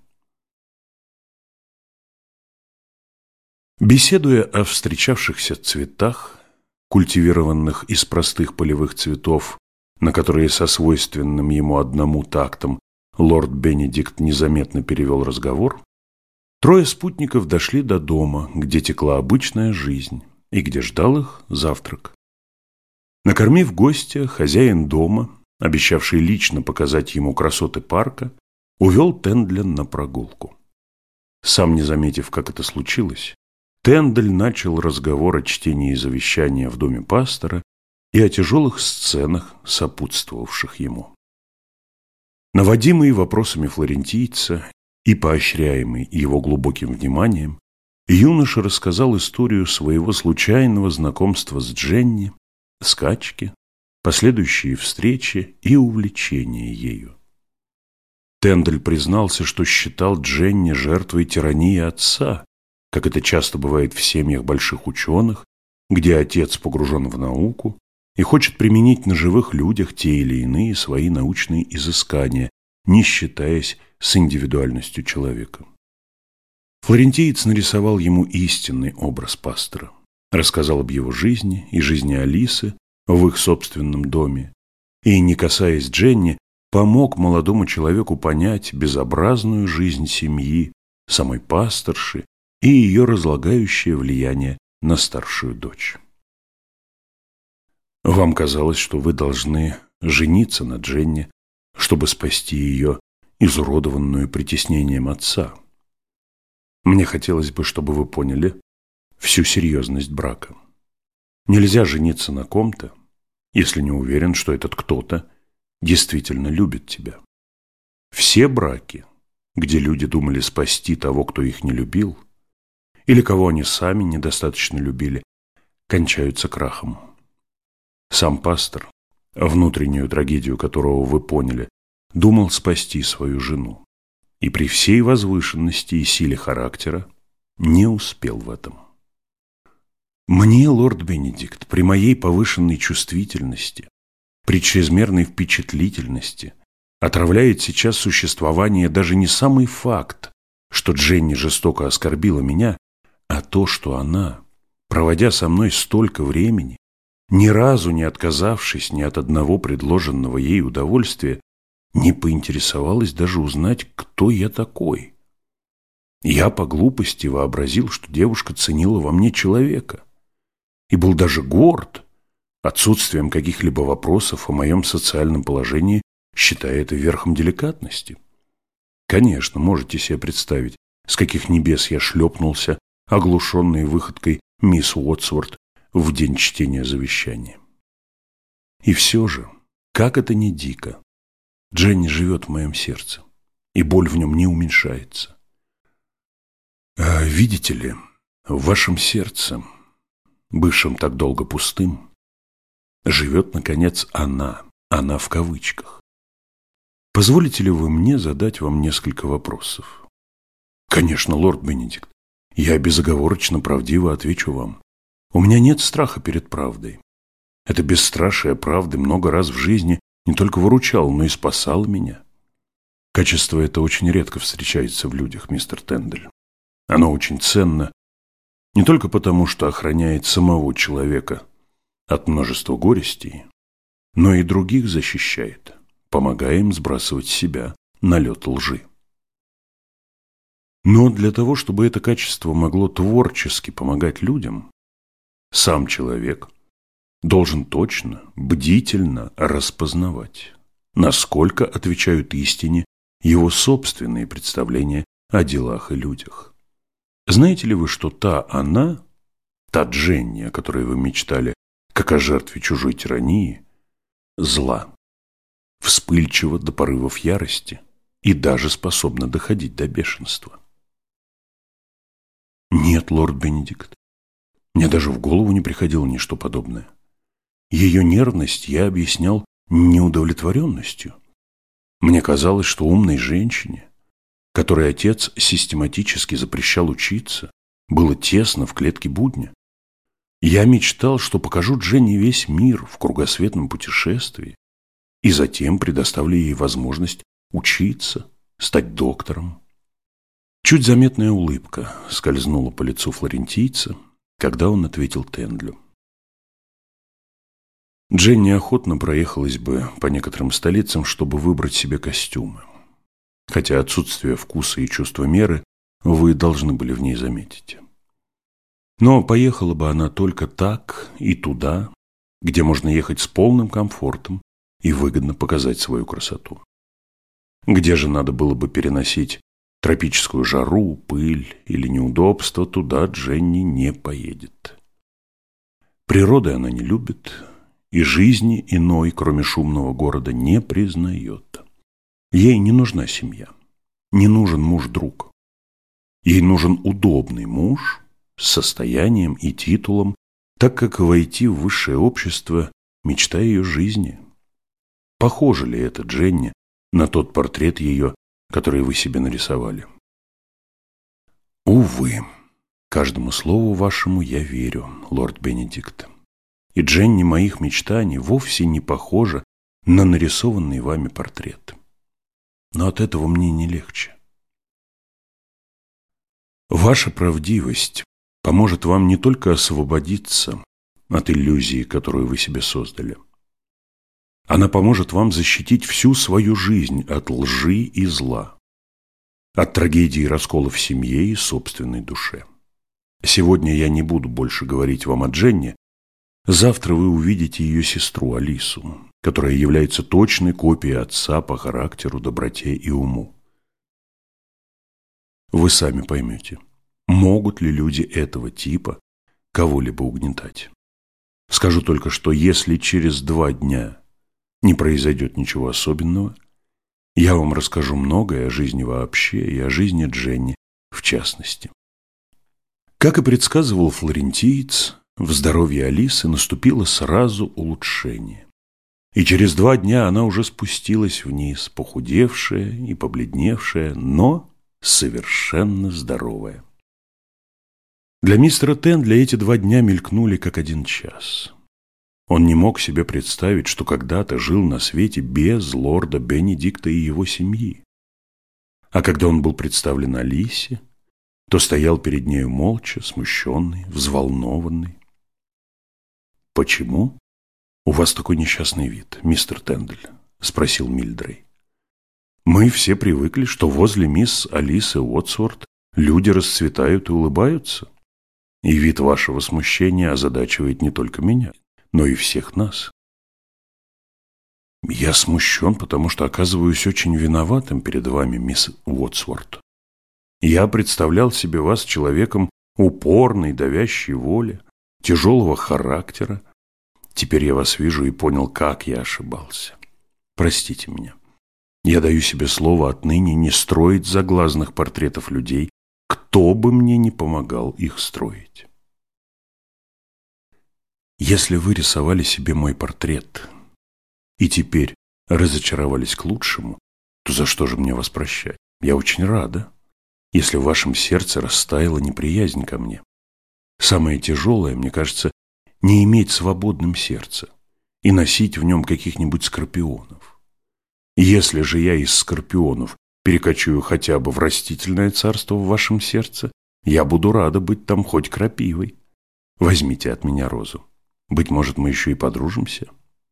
Беседуя о встречавшихся цветах, культивированных из простых полевых цветов, на которые со свойственным ему одному тактом лорд Бенедикт незаметно перевел разговор, трое спутников дошли до дома, где текла обычная жизнь и где ждал их завтрак. Накормив гостя, хозяин дома, обещавший лично показать ему красоты парка, увел Тендля на прогулку. Сам не заметив, как это случилось, Тендль начал разговор о чтении завещания в доме пастора и о тяжелых сценах, сопутствовавших ему. Наводимый вопросами флорентийца и поощряемый его глубоким вниманием, юноша рассказал историю своего случайного знакомства с Дженни, скачки, последующие встречи и увлечения ею. Тендль признался, что считал Дженни жертвой тирании отца, как это часто бывает в семьях больших ученых, где отец погружен в науку и хочет применить на живых людях те или иные свои научные изыскания, не считаясь с индивидуальностью человека. Флорентиец нарисовал ему истинный образ пастора, рассказал об его жизни и жизни Алисы в их собственном доме и, не касаясь Дженни, помог молодому человеку понять безобразную жизнь семьи, самой пасторши и ее разлагающее влияние на старшую дочь. Вам казалось, что вы должны жениться на Дженни, чтобы спасти ее, изуродованную притеснением отца. Мне хотелось бы, чтобы вы поняли всю серьезность брака. Нельзя жениться на ком-то, если не уверен, что этот кто-то действительно любит тебя. Все браки, где люди думали спасти того, кто их не любил, или кого они сами недостаточно любили, кончаются крахом. Сам пастор, внутреннюю трагедию которого вы поняли, думал спасти свою жену, и при всей возвышенности и силе характера не успел в этом. Мне, лорд Бенедикт, при моей повышенной чувствительности, при чрезмерной впечатлительности отравляет сейчас существование даже не самый факт, что Дженни жестоко оскорбила меня, а то, что она, проводя со мной столько времени, ни разу не отказавшись ни от одного предложенного ей удовольствия, не поинтересовалась даже узнать, кто я такой. Я по глупости вообразил, что девушка ценила во мне человека, и был даже горд отсутствием каких-либо вопросов о моем социальном положении, считая это верхом деликатности. Конечно, можете себе представить, с каких небес я шлепнулся, оглушенный выходкой мисс Уотсворт в день чтения завещания. И все же, как это ни дико, Дженни живет в моем сердце, и боль в нем не уменьшается. А видите ли, в вашем сердце, бывшем так долго пустым, живет, наконец, она, она в кавычках. Позволите ли вы мне задать вам несколько вопросов? Конечно, лорд Бенедикт, я безоговорочно правдиво отвечу вам. У меня нет страха перед правдой. Это бесстрашие правды много раз в жизни не только выручало, но и спасало меня. Качество это очень редко встречается в людях, мистер Тендль. Оно очень ценно не только потому, что охраняет самого человека от множества горестей, но и других защищает, помогая им сбрасывать с себя налет лжи. Но для того, чтобы это качество могло творчески помогать людям, сам человек должен точно, бдительно распознавать, насколько отвечают истине его собственные представления о делах и людях. Знаете ли вы, что та она, та Дженни, о которой вы мечтали, как о жертве чужой тирании, зла, вспыльчива до порывов ярости и даже способна доходить до бешенства? Нет, лорд Бенедикт, мне даже в голову не приходило ничто подобное. Ее нервность я объяснял неудовлетворенностью. Мне казалось, что умной женщине, которой отец систематически запрещал учиться, было тесно в клетке будня. Я мечтал, что покажу Дженни весь мир в кругосветном путешествии и затем предоставлю ей возможность учиться, стать доктором. Чуть заметная улыбка скользнула по лицу флорентийца, когда он ответил Тендлю. Дженни охотно проехалась бы по некоторым столицам, чтобы выбрать себе костюмы. Хотя отсутствие вкуса и чувства меры вы должны были в ней заметить. Но поехала бы она только так и туда, где можно ехать с полным комфортом и выгодно показать свою красоту. Где же надо было бы переносить тропическую жару, пыль или неудобства, туда Дженни не поедет. Природы она не любит и жизни иной, кроме шумного города, не признает. Ей не нужна семья, не нужен муж-друг. Ей нужен удобный муж с состоянием и титулом, так как войти в высшее общество – мечта ее жизни. Похоже ли это, Дженни, на тот портрет ее, который вы себе нарисовали? Увы, каждому слову вашему я верю, лорд Бенедикт. И Дженни моих мечтаний вовсе не похожа на нарисованный вами портрет. Но от этого мне не легче. Ваша правдивость поможет вам не только освободиться от иллюзии, которую вы себе создали. Она поможет вам защитить всю свою жизнь от лжи и зла, от трагедии и раскола в семье и собственной душе. Сегодня я не буду больше говорить вам о Дженни. Завтра вы увидите ее сестру Алису, которая является точной копией отца по характеру, доброте и уму. Вы сами поймете, могут ли люди этого типа кого-либо угнетать. Скажу только, что если через два дня не произойдет ничего особенного, я вам расскажу многое о жизни вообще и о жизни Дженни в частности. Как и предсказывал флорентиец, в здоровье Алисы наступило сразу улучшение. И через два дня она уже спустилась вниз, похудевшая и побледневшая, но совершенно здоровая. Для мистера Тендля эти два дня мелькнули как один час. Он не мог себе представить, что когда-то жил на свете без лорда Бенедикта и его семьи. А когда он был представлен Алисе, то стоял перед нею молча, смущенный, взволнованный. «Почему у вас такой несчастный вид, мистер Тендль?» – спросил Мильдрей. «Мы все привыкли, что возле мисс Алисы Уотсворт люди расцветают и улыбаются, и вид вашего смущения озадачивает не только меня, но и всех нас. Я смущен, потому что оказываюсь очень виноватым перед вами, мисс Уотсворт. Я представлял себе вас человеком упорной, давящей воли, тяжелого характера. Теперь я вас вижу и понял, как я ошибался. Простите меня. Я даю себе слово отныне не строить заглазных портретов людей, кто бы мне ни помогал их строить. Если вы рисовали себе мой портрет и теперь разочаровались к лучшему, то за что же мне вас прощать? Я очень рада, если в вашем сердце растаяла неприязнь ко мне. Самое тяжелое, мне кажется, не иметь свободным сердце и носить в нем каких-нибудь скорпионов. Если же я из скорпионов перекочую хотя бы в растительное царство в вашем сердце, я буду рада быть там хоть крапивой. Возьмите от меня розу. Быть может, мы еще и подружимся.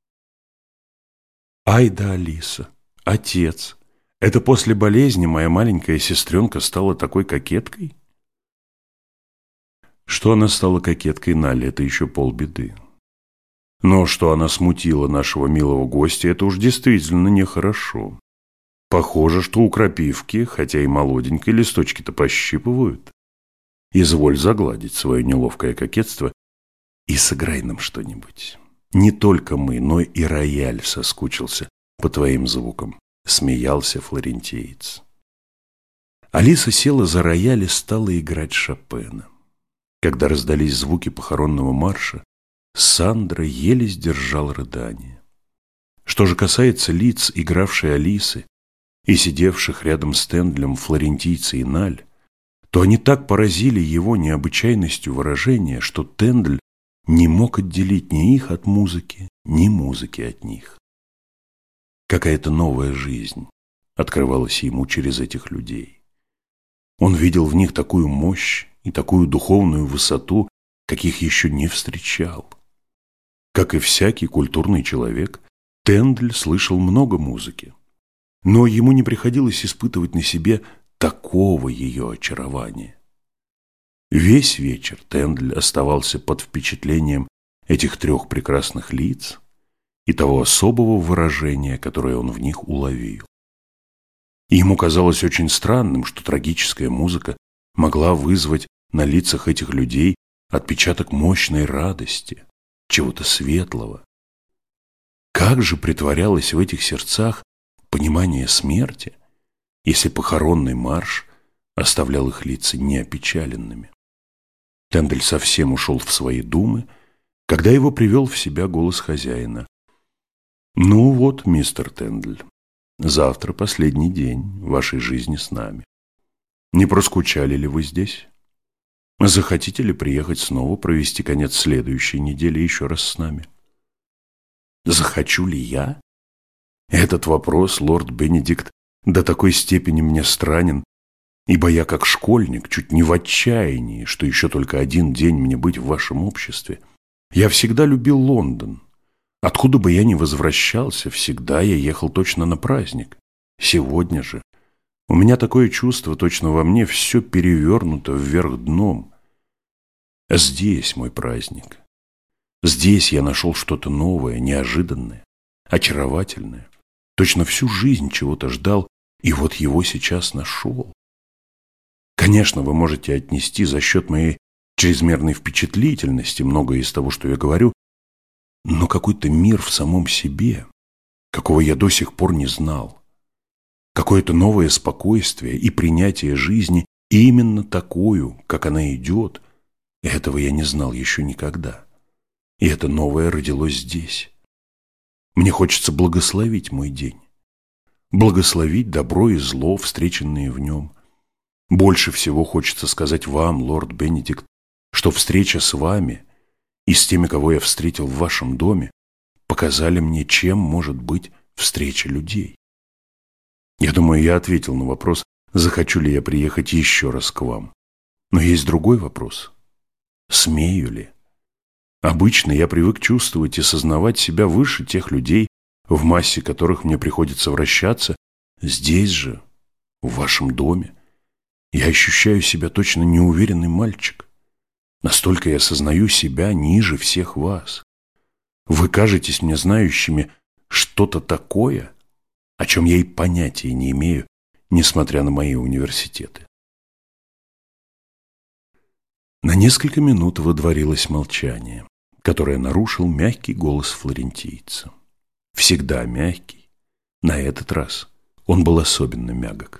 Ай да, Алиса, отец, это после болезни моя маленькая сестренка стала такой кокеткой? Что она стала кокеткой, Налли, это еще полбеды. Но что она смутила нашего милого гостя, это уж действительно нехорошо. Похоже, что у крапивки, хотя и молоденькой, листочки-то пощипывают. Изволь загладить свое неловкое кокетство и сыграй нам что-нибудь. Не только мы, но и рояль соскучился по твоим звукам, смеялся флорентиец. Алиса села за рояль и стала играть Шопена. Когда раздались звуки похоронного марша, Сандро еле сдержал рыдание. Что же касается лиц, игравшей Алисы, и сидевших рядом с Тендлем флорентийцы и Наль, то они так поразили его необычайностью выражения, что Тендль не мог отделить ни их от музыки, ни музыки от них. Какая-то новая жизнь открывалась ему через этих людей. Он видел в них такую мощь и такую духовную высоту, каких еще не встречал. Как и всякий культурный человек, Тендль слышал много музыки, но ему не приходилось испытывать на себе такого ее очарования. Весь вечер Тендль оставался под впечатлением этих трех прекрасных лиц и того особого выражения, которое он в них уловил. И ему казалось очень странным, что трагическая музыка могла вызвать на лицах этих людей отпечаток мощной радости, чего-то светлого. Как же притворялось в этих сердцах понимание смерти, если похоронный марш оставлял их лица неопечаленными? Тендль совсем ушел в свои думы, когда его привел в себя голос хозяина. «Ну вот, мистер Тендль, завтра последний день вашей жизни с нами. Не проскучали ли вы здесь? Захотите ли приехать снова провести конец следующей недели еще раз с нами?» «Захочу ли я?» Этот вопрос, лорд Бенедикт, до такой степени мне странен, ибо я, как школьник, чуть не в отчаянии, что еще только один день мне быть в вашем обществе. Я всегда любил Лондон. Откуда бы я ни возвращался, всегда я ехал точно на праздник. Сегодня же у меня такое чувство, точно во мне все перевернуто вверх дном. Здесь мой праздник. Здесь я нашел что-то новое, неожиданное, очаровательное. Точно всю жизнь чего-то ждал, и вот его сейчас нашел. Конечно, вы можете отнести за счет моей чрезмерной впечатлительности многое из того, что я говорю, но какой-то мир в самом себе, какого я до сих пор не знал, какое-то новое спокойствие и принятие жизни именно такую, как она идет, этого я не знал еще никогда. И это новое родилось здесь. Мне хочется благословить мой день, благословить добро и зло, встреченные в нем. Больше всего хочется сказать вам, лорд Бенедикт, что встреча с вами и с теми, кого я встретил в вашем доме, показали мне, чем может быть встреча людей. Я думаю, я ответил на вопрос, захочу ли я приехать еще раз к вам. Но есть другой вопрос. Смею ли? Обычно я привык чувствовать и сознавать себя выше тех людей, в массе которых мне приходится вращаться. Здесь же, в вашем доме, я ощущаю себя точно неуверенный мальчик. Настолько я сознаю себя ниже всех вас. Вы кажетесь мне знающими что-то такое, о чем я и понятия не имею, несмотря на мои университеты. На несколько минут водворилось молчание, которое нарушил мягкий голос флорентийца. Всегда мягкий, на этот раз он был особенно мягок.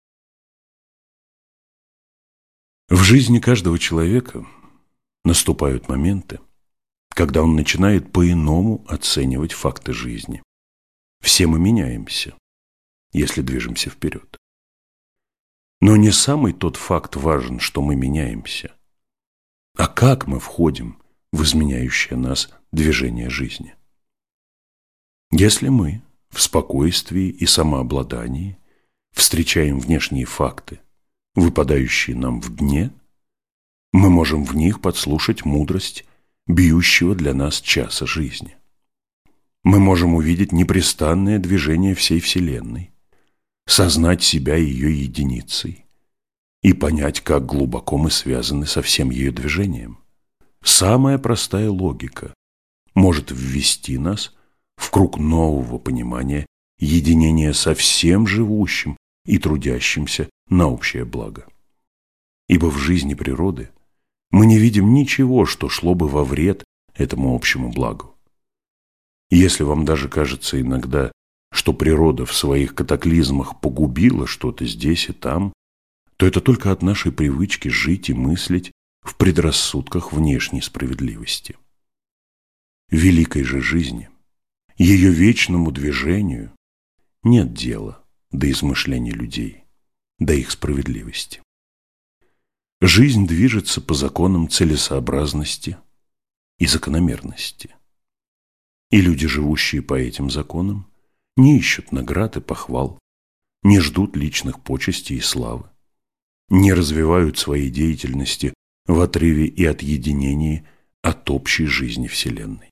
В жизни каждого человека наступают моменты, когда он начинает по-иному оценивать факты жизни. Все мы меняемся, если движемся вперед. Но не самый тот факт важен, что мы меняемся, а как мы входим в изменяющее нас движение жизни. Если мы в спокойствии и самообладании встречаем внешние факты, выпадающие нам в дне, мы можем в них подслушать мудрость бьющего для нас часа жизни. Мы можем увидеть непрестанное движение всей Вселенной, сознать себя ее единицей и понять, как глубоко мы связаны со всем ее движением. Самая простая логика может ввести нас в круг нового понимания единения со всем живущим и трудящимся на общее благо. Ибо в жизни природы мы не видим ничего, что шло бы во вред этому общему благу. Если вам даже кажется иногда, что природа в своих катаклизмах погубила что-то здесь и там, то это только от нашей привычки жить и мыслить в предрассудках внешней справедливости. Великой же жизни, ее вечному движению нет дела до измышлений людей, до их справедливости. Жизнь движется по законам целесообразности и закономерности. И люди, живущие по этим законам, не ищут наград и похвал, не ждут личных почестей и славы, не развивают своей деятельности в отрыве и отъединении от общей жизни Вселенной.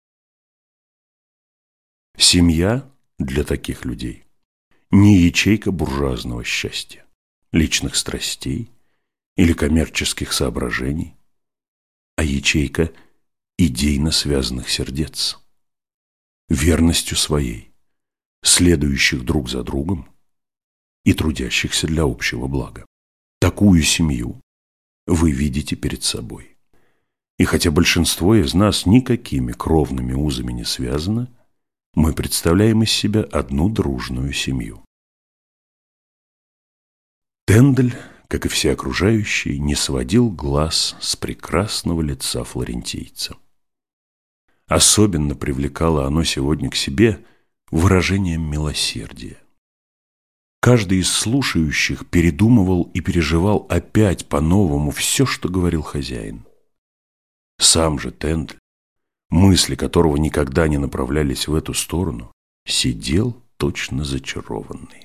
Семья для таких людей не ячейка буржуазного счастья, личных страстей или коммерческих соображений, а ячейка идейно связанных сердец, верностью своей, следующих друг за другом и трудящихся для общего блага. Такую семью вы видите перед собой. И хотя большинство из нас никакими кровными узами не связано, мы представляем из себя одну дружную семью. Тендель, как и все окружающие, не сводил глаз с прекрасного лица флорентийца. Особенно привлекало оно сегодня к себе выражением милосердия. Каждый из слушающих передумывал и переживал опять по-новому все, что говорил хозяин. Сам же Тендель, мысли которого никогда не направлялись в эту сторону, сидел точно зачарованный.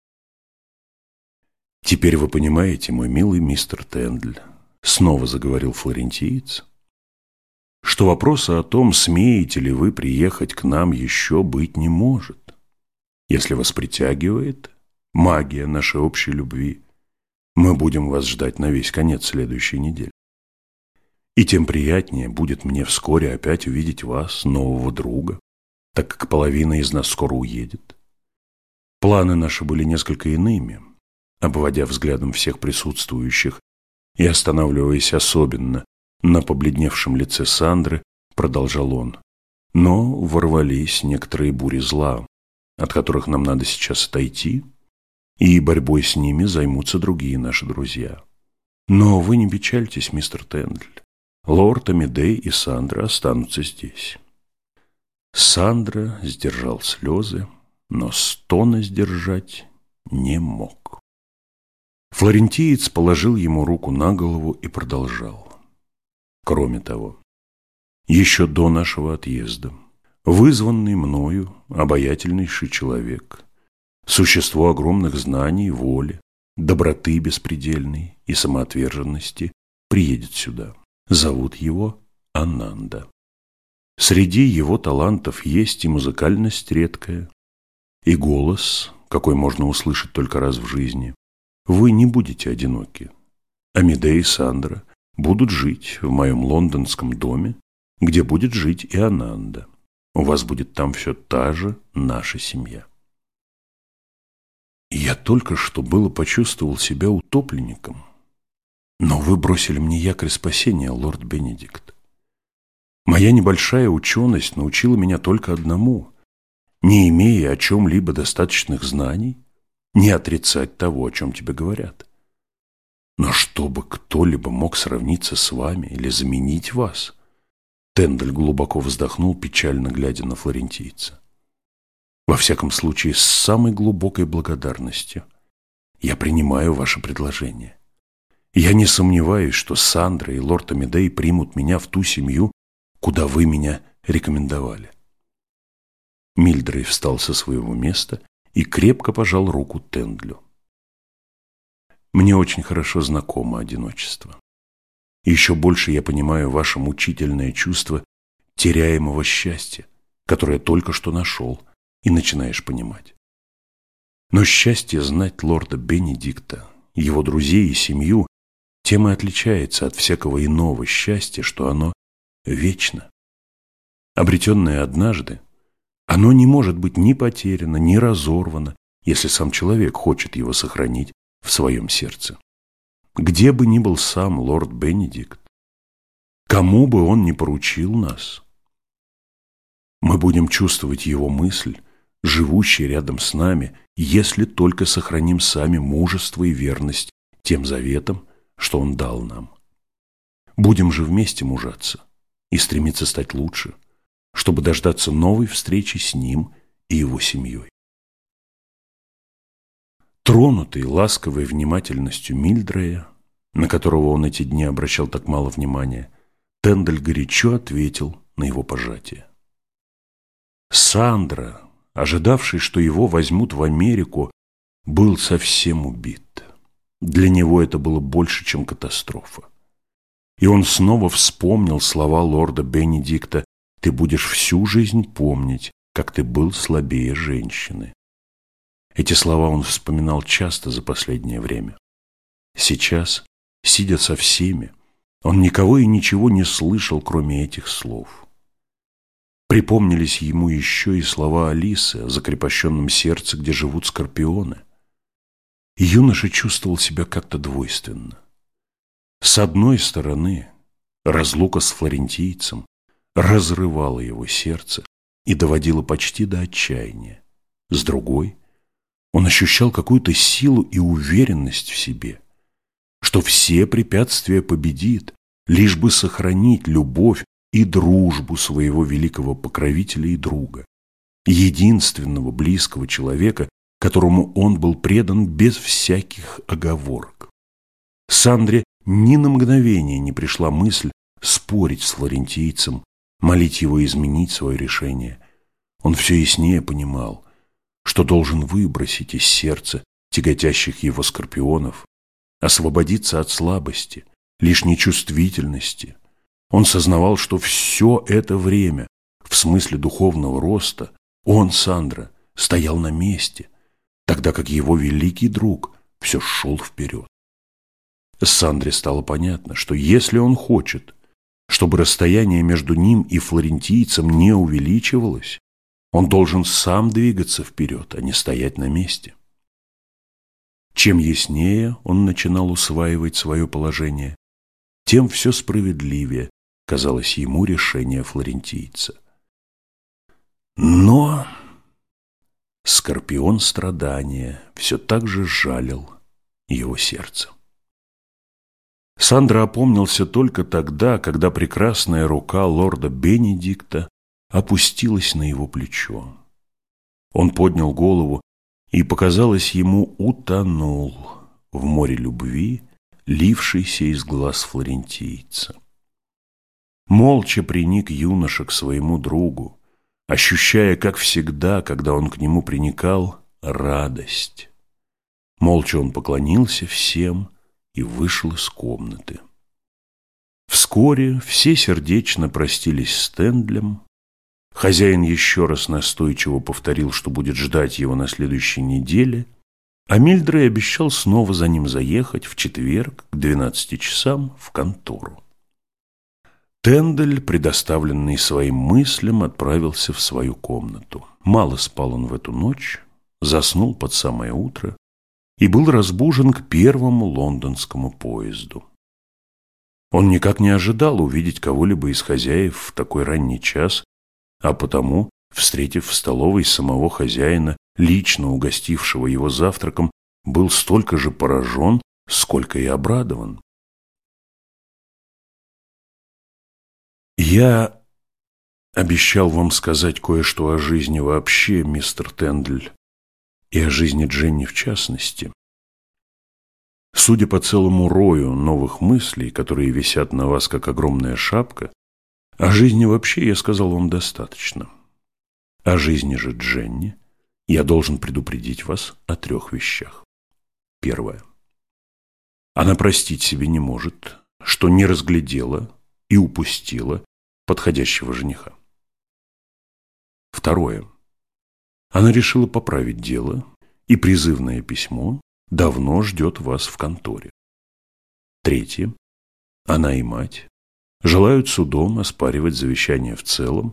«Теперь вы понимаете, мой милый мистер Тендель, — снова заговорил флорентиец, — что вопроса о том, смеете ли вы приехать к нам, еще быть не может. Если вас притягивает магия нашей общей любви, мы будем вас ждать на весь конец следующей недели. И тем приятнее будет мне вскоре опять увидеть вас, нового друга, так как половина из нас скоро уедет. Планы наши были несколько иными». Обводя взглядом всех присутствующих и останавливаясь особенно на побледневшем лице Сандры, продолжал он. Но ворвались некоторые бури зла, от которых нам надо сейчас отойти, и борьбой с ними займутся другие наши друзья. Но вы не печальтесь, мистер Тендель. Лорд Амедей и Сандра останутся здесь. Сандра сдержал слезы, но стона сдержать не мог. Флорентиец положил ему руку на голову и продолжал. Кроме того, еще до нашего отъезда, вызванный мною обаятельнейший человек, существо огромных знаний, воли, доброты беспредельной и самоотверженности, приедет сюда. Зовут его Ананда. Среди его талантов есть и музыкальность редкая, и голос, какой можно услышать только раз в жизни. Вы не будете одиноки. Амедей и Сандра будут жить в моем лондонском доме, где будет жить и Ананда. У вас будет там все та же наша семья. Я только что было почувствовал себя утопленником, но вы бросили мне якорь спасения, лорд Бенедикт. Моя небольшая ученость научила меня только одному: не имея о чем-либо достаточных знаний, не отрицать того, о чем тебе говорят. Но чтобы кто-либо мог сравниться с вами или заменить вас, Тендель глубоко вздохнул, печально глядя на флорентийца. Во всяком случае, с самой глубокой благодарностью я принимаю ваше предложение. Я не сомневаюсь, что Сандра и лорд Амедей примут меня в ту семью, куда вы меня рекомендовали. Мильдрей встал со своего места и крепко пожал руку Тендлю. Мне очень хорошо знакомо одиночество. И еще больше я понимаю ваше мучительное чувство теряемого счастья, которое только что нашел и начинаешь понимать. Но счастье знать лорда Бенедикта, его друзей и семью, тем и отличается от всякого иного счастья, что оно вечно. обретенное однажды, оно не может быть ни потеряно, ни разорвано, если сам человек хочет его сохранить в своем сердце. Где бы ни был сам лорд Бенедикт, кому бы он ни поручил нас, мы будем чувствовать его мысль, живущей рядом с нами, если только сохраним сами мужество и верность тем заветам, что он дал нам. Будем же вместе мужаться и стремиться стать лучше, чтобы дождаться новой встречи с ним и его семьей. Тронутый ласковой внимательностью Мильдрея, на которого он эти дни обращал так мало внимания, Тендель горячо ответил на его пожатие. Сандра, ожидавший, что его возьмут в Америку, был совсем убит. Для него это было больше, чем катастрофа. И он снова вспомнил слова лорда Бенедикта: «Ты будешь всю жизнь помнить, как ты был слабее женщины». Эти слова он вспоминал часто за последнее время. Сейчас, сидя со всеми, он никого и ничего не слышал, кроме этих слов. Припомнились ему еще и слова Алисы о закрепощенном сердце, где живут скорпионы. И юноша чувствовал себя как-то двойственно. С одной стороны, разлука с флорентийцем разрывала его сердце и доводила почти до отчаяния. С другой, он ощущал какую-то силу и уверенность в себе, что все препятствия победит, лишь бы сохранить любовь и дружбу своего великого покровителя и друга, единственного близкого человека, которому он был предан без всяких оговорок. Сандре ни на мгновение не пришла мысль спорить с флорентийцем, молить его изменить свое решение. Он все яснее понимал, что должен выбросить из сердца тяготящих его скорпионов, освободиться от слабости, лишней чувствительности. Он сознавал, что все это время, в смысле духовного роста, он, Сандра, стоял на месте, тогда как его великий друг все шел вперед. Сандре стало понятно, что если он хочет, чтобы расстояние между ним и флорентийцем не увеличивалось, он должен сам двигаться вперед, а не стоять на месте. Чем яснее он начинал усваивать свое положение, тем все справедливее казалось ему решение флорентийца. Но скорпион страдания все так же жалил его сердце. Сандра опомнился только тогда, когда прекрасная рука лорда Бенедикта опустилась на его плечо. Он поднял голову и, показалось ему, утонул в море любви, лившейся из глаз флорентийца. Молча приник юноша к своему другу, ощущая, как всегда, когда он к нему приникал, радость. Молча он поклонился всем и вышел из комнаты. Вскоре все сердечно простились с Тендлем. Хозяин еще раз настойчиво повторил, что будет ждать его на следующей неделе, а Мильдрей обещал снова за ним заехать в четверг к двенадцати часам в контору. Тендель, предоставленный своим мыслям, отправился в свою комнату. Мало спал он в эту ночь, заснул под самое утро и был разбужен к первому лондонскому поезду. Он никак не ожидал увидеть кого-либо из хозяев в такой ранний час, а потому, встретив в столовой самого хозяина, лично угостившего его завтраком, был столько же поражен, сколько и обрадован. «Я обещал вам сказать кое-что о жизни вообще, мистер Тендель, и о жизни Дженни в частности. Судя по целому рою новых мыслей, которые висят на вас, как огромная шапка, о жизни вообще я сказал вам достаточно. О жизни же Дженни я должен предупредить вас о трех вещах. Первое. Она простить себе не может, что не разглядела и упустила подходящего жениха. Второе. Она решила поправить дело, и призывное письмо давно ждет вас в конторе. Третье. Она и мать желают судом оспаривать завещание в целом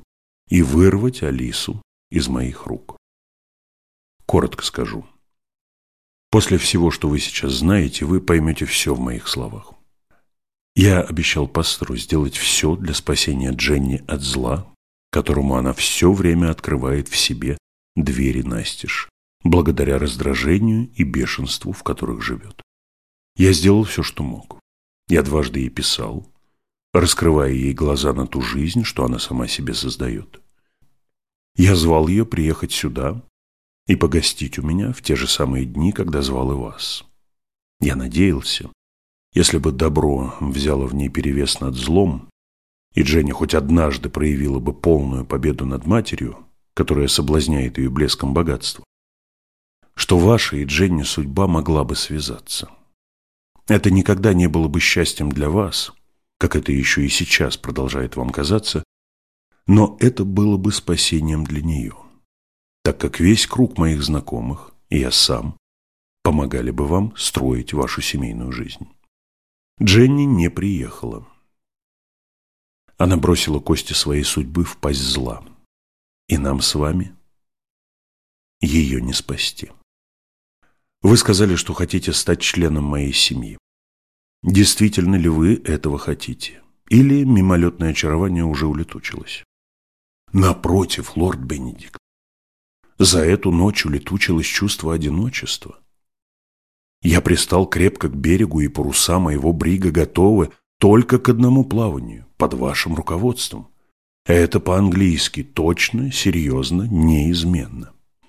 и вырвать Алису из моих рук. Коротко скажу. После всего, что вы сейчас знаете, вы поймете все в моих словах. Я обещал пастору сделать все для спасения Дженни от зла, которому она все время открывает в себе двери настежь, благодаря раздражению и бешенству, в которых живет. Я сделал все, что мог. Я дважды ей писал, раскрывая ей глаза на ту жизнь, что она сама себе создает. Я звал ее приехать сюда и погостить у меня в те же самые дни, когда звал и вас. Я надеялся, если бы добро взяло в ней перевес над злом, и Дженни хоть однажды проявила бы полную победу над матерью, которая соблазняет ее блеском богатства, что ваша и Дженни судьба могла бы связаться. Это никогда не было бы счастьем для вас, как это еще и сейчас продолжает вам казаться, но это было бы спасением для нее, так как весь круг моих знакомых и я сам помогали бы вам строить вашу семейную жизнь. Дженни не приехала. Она бросила кости своей судьбы в пасть зла, и нам с вами ее не спасти. Вы сказали, что хотите стать членом моей семьи. Действительно ли вы этого хотите? Или мимолетное очарование уже улетучилось? Напротив, лорд Бенедикт, за эту ночь улетучилось чувство одиночества. Я пристал крепко к берегу, и паруса моего брига готовы только к одному плаванию, под вашим руководством. Это по-английски точно, серьезно, неизменно.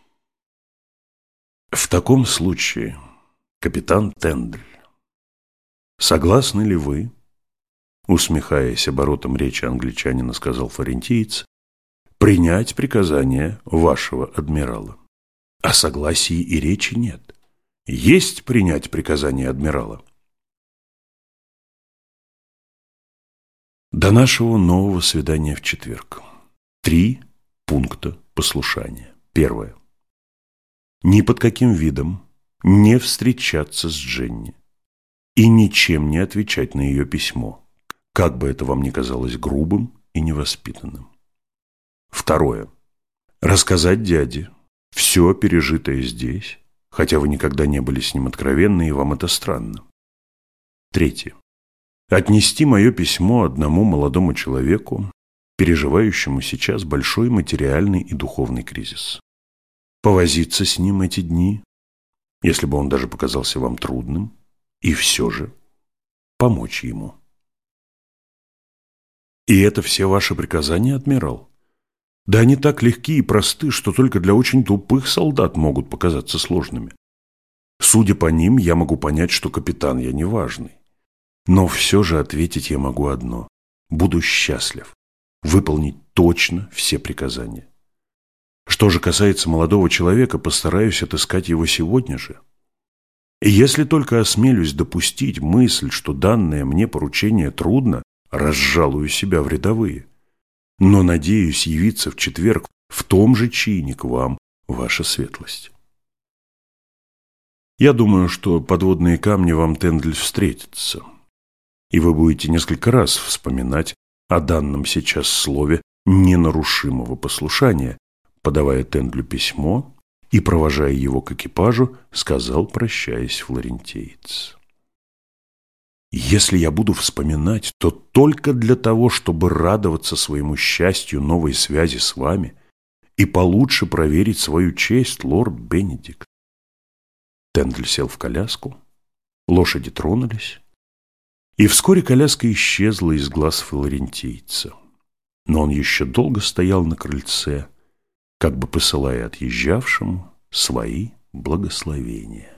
В таком случае, капитан Тендль, согласны ли вы, усмехаясь оборотом речи англичанина, сказал флорентиец, принять приказание вашего адмирала? О согласии и речи нет. Есть принять приказание адмирала. До нашего нового свидания в четверг. Три пункта послушания. Первое. Ни под каким видом не встречаться с Дженни и ничем не отвечать на ее письмо, как бы это вам ни казалось грубым и невоспитанным. Второе. Рассказать дяде все пережитое здесь, хотя вы никогда не были с ним откровенны, и вам это странно. Третье. Отнести мое письмо одному молодому человеку, переживающему сейчас большой материальный и духовный кризис. Повозиться с ним эти дни, если бы он даже показался вам трудным, и все же помочь ему. И это все ваши приказания, адмирал? Да они так легки и просты, что только для очень тупых солдат могут показаться сложными. Судя по ним, я могу понять, что капитан я неважный. Но все же ответить я могу одно. Буду счастлив выполнить точно все приказания. Что же касается молодого человека, постараюсь отыскать его сегодня же. И если только осмелюсь допустить мысль, что данное мне поручение трудно, разжалую себя в рядовые. Но надеюсь явиться в четверг в том же чине к вам, ваша светлость. Я думаю, что подводные камни вам, Тендль, встретятся, и вы будете несколько раз вспоминать о данном сейчас слове ненарушимого послушания, подавая Тендлю письмо и, провожая его к экипажу, сказал, прощаясь, флорентиец. Если я буду вспоминать, то только для того, чтобы радоваться своему счастью новой связи с вами и получше проверить свою честь, лорд Бенедикт. Тендль сел в коляску, лошади тронулись, и вскоре коляска исчезла из глаз флорентийца. Но он еще долго стоял на крыльце, как бы посылая отъезжавшему свои благословения.